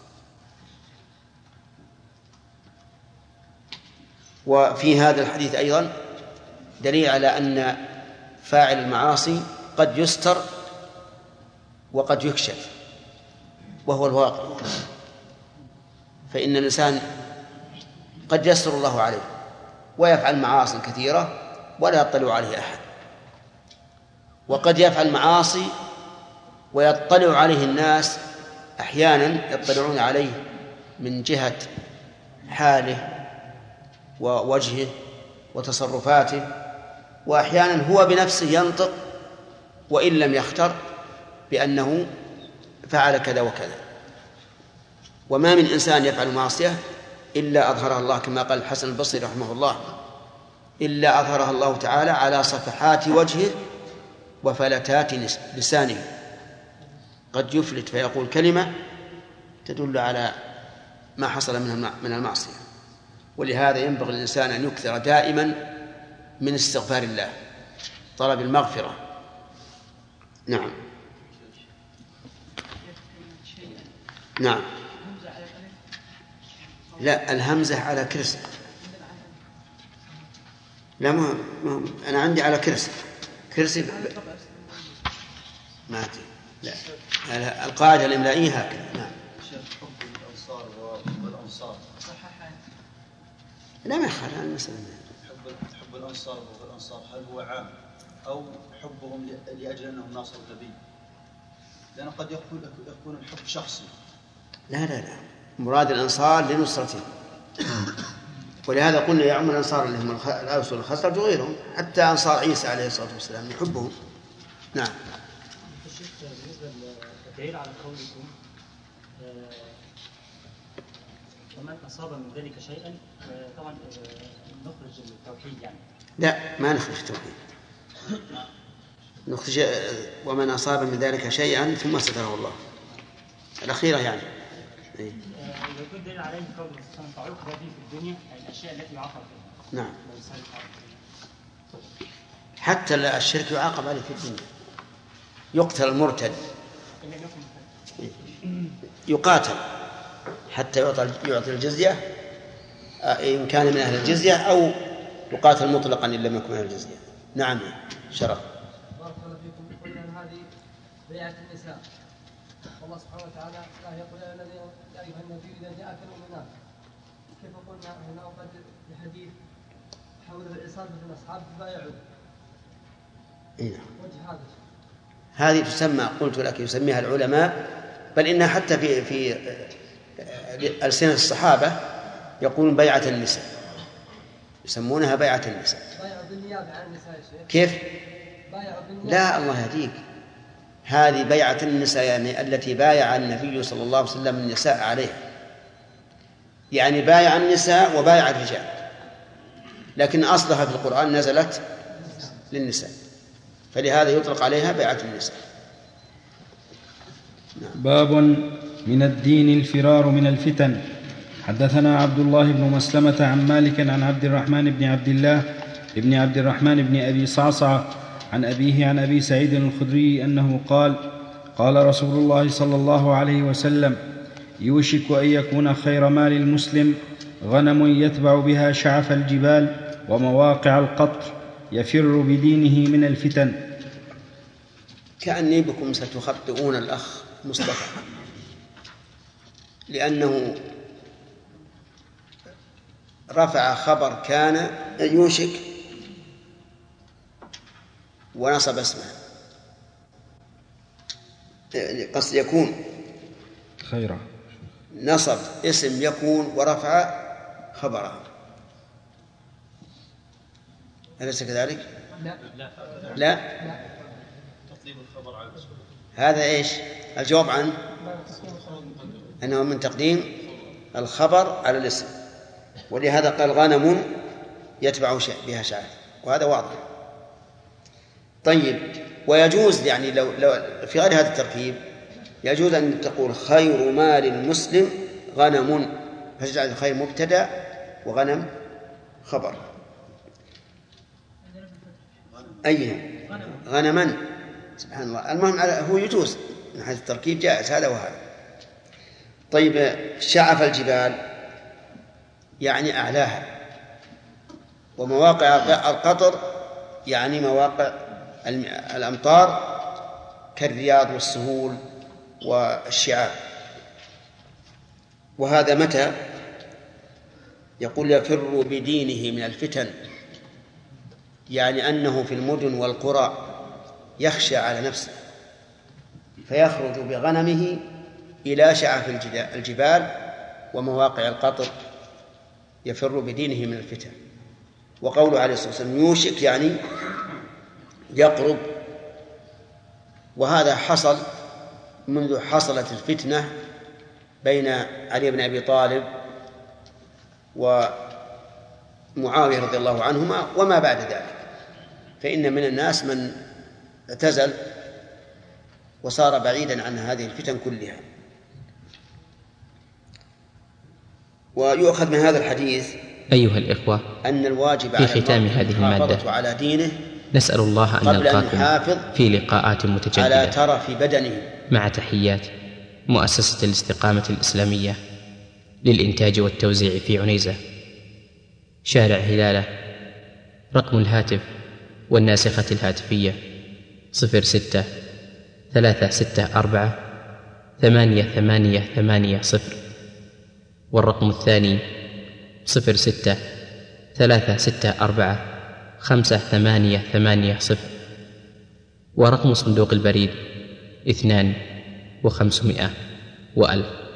وفي هذا الحديث أيضا دليل على أن فاعل المعاصي قد يستر وقد يكشف، وهو الواقع. فإن الإنسان قد يستر الله عليه ويفعل معاصي كثيرة ولا يطلع عليه أحد، وقد يفعل معاصي ويطلع عليه الناس، أحيانا يطلعون عليه من جهة حاله ووجهه وتصرفاته، وأحيانا هو بنفسه ينطق وإن لم يختر بأنه فعل كذا وكذا. وما من إنسان يفعل معصية إلا أظهرها الله، كما قال الحسن البصري رحمه الله: إلا أظهرها الله تعالى على صفحات وجهه وفلتات لسانه. قد يفلت فيقول كلمة تدل على ما حصل من المعصية. ولهذا ينبغي للإنسان أن يكثر دائما من استغفار الله، طلب المغفرة. نعم نعم لا، الهمزة على كرسي. لا، ما أنا عندي على كرسي كرسي ب... ما أدري. لا، القاعدة الإملائية هكذا. نعم. حب الأنصار والأنصار لا، ما يخالف عن المسألة. حب حب الأنصار والأنصار هل هو عام أو حبهم لأجل أنهم ناصروا النبي؟ لأن قد يكون يكون الحب شخصي. لا لا لا، مراد الأنصار لنصرته. ولهذا قلنا يا عم الأنصار اللي هم الأوس والخزرج وغيرهم، حتى أنصار عيسى عليه الصلاة والسلام يحبهم. نعم. الشيخ بالنسبة للدليل على قولكم ومن أصاب من ذلك شيئا، طبعا نخرج التوحيد يعني. لا، ما نخرج التوحيد، نخرج ومن أصاب من ذلك شيئا ثم ستره الله، الأخيرة يعني. إذا كنت دليل عليه قول تعوق هذه في الدنيا الأشياء التي يعاقب فيها. نعم. حتى الشرك يعاقب عليه في الدنيا، يقتل المرتد، يقاتل حتى يعطي الجزية إن كان من أهل الجزية، أو يقاتل مطلقا إن لم يكن من أهل الجزية. نعم. شرف. بارك الله فيكم. قلنا أن هذه بيعة النساء، والله سبحانه وتعالى لا يقول يا أيها النبي إذا جاءك المؤمنات، كيف قلنا هنا وقد الحديث حول العصابة من أصحاب بايعوا. إيه. وجه هذا هذه تسمى، قلت لك يسميها العلماء بل إنها حتى في في ألسنة الصحابة يقولون بيعة النساء، يسمونها بيعة النساء. بايعوا بالنيابة عن النساء يا شيخ. كيف؟ بايعوا بالنيابة. لا الله يهديك، هذه بيعة النساء يعني التي بايع النبي صلى الله عليه وسلم النساء عليها، يعني بايع النساء وبايع الرجال، لكن أصلها في القرآن نزلت للنساء، فلهذا يطلق عليها بيعة النساء. باب من الدين الفرار من الفتن. حدثنا عبد الله بن مسلمة عن مالك عن عبد الرحمن بن عبد الله بن عبد الرحمن بن أبي صعصعة عن أبيه عن أبي سعيد الخدري أنه قال قال رسول الله صلى الله عليه وسلم يوشك أن يكون خير مال المسلم غنم يتبع بها شعف الجبال ومواقع القطر يفر بدينه من الفتن. كأني بكم ستخطئون الأخ مصطفى، لأنه رفع خبر كان يوشك ونصب اسمه، قصد يكون خيرا، نصب اسم يكون ورفع خبره، أليس كذلك؟ لا لا, لا. هذا إيش الجواب عنه؟ أنه من تقديم الخبر على الاسم، ولهذا قال غنم يتبع بها شعر، وهذا واضح. طيب، ويجوز يعني لو, لو في غير هذا التركيب يجوز أن تقول خير مال المسلم غنم، فتجعل الخير مبتدأ وغنم خبر. أيه غنما، سبحان الله. المهم هو يجوز من حيث التركيب، جائز هذا وهذا. طيب، شعف الجبال يعني أعلاها، ومواقع القطر يعني مواقع الأمطار كالرياض والسهول والشعاب. وهذا متى؟ يقول يفر بدينه من الفتن، يعني أنه في المدن والقرى يخشى على نفسه فيخرج بغنمه إلى شعف الجبال ومواقع القطر يفر بدينه من الفتن. وقوله عليه الصلاة والسلام يوشك يعني يقرب، وهذا حصل منذ حصلت الفتنة بين علي بن أبي طالب ومعاوية رضي الله عنهما وما بعد ذلك، فإن من الناس من اعتزل وصار بعيدا عن هذه الفتن كلها. ويؤخذ من هذا الحديث أيها الإخوة أن الواجب في ختام هذه المادة على دينه، نسأل الله أن نلقاكم في لقاءات متجددة على ترف بدنه. مع تحيات مؤسسة الاستقامة الإسلامية للإنتاج والتوزيع في عنيزة، شارع هلالة. رقم الهاتف والناسخة الهاتفية صفر ستة ثلاثة ستة أربعة ثمانية ثمانية ثمانية صفر، والرقم الثاني صفر ستة ثلاثة ستة أربعة خمسة ثمانية ثمانية صفر، ورقم صندوق البريد اثنان وخمسمائة وألف.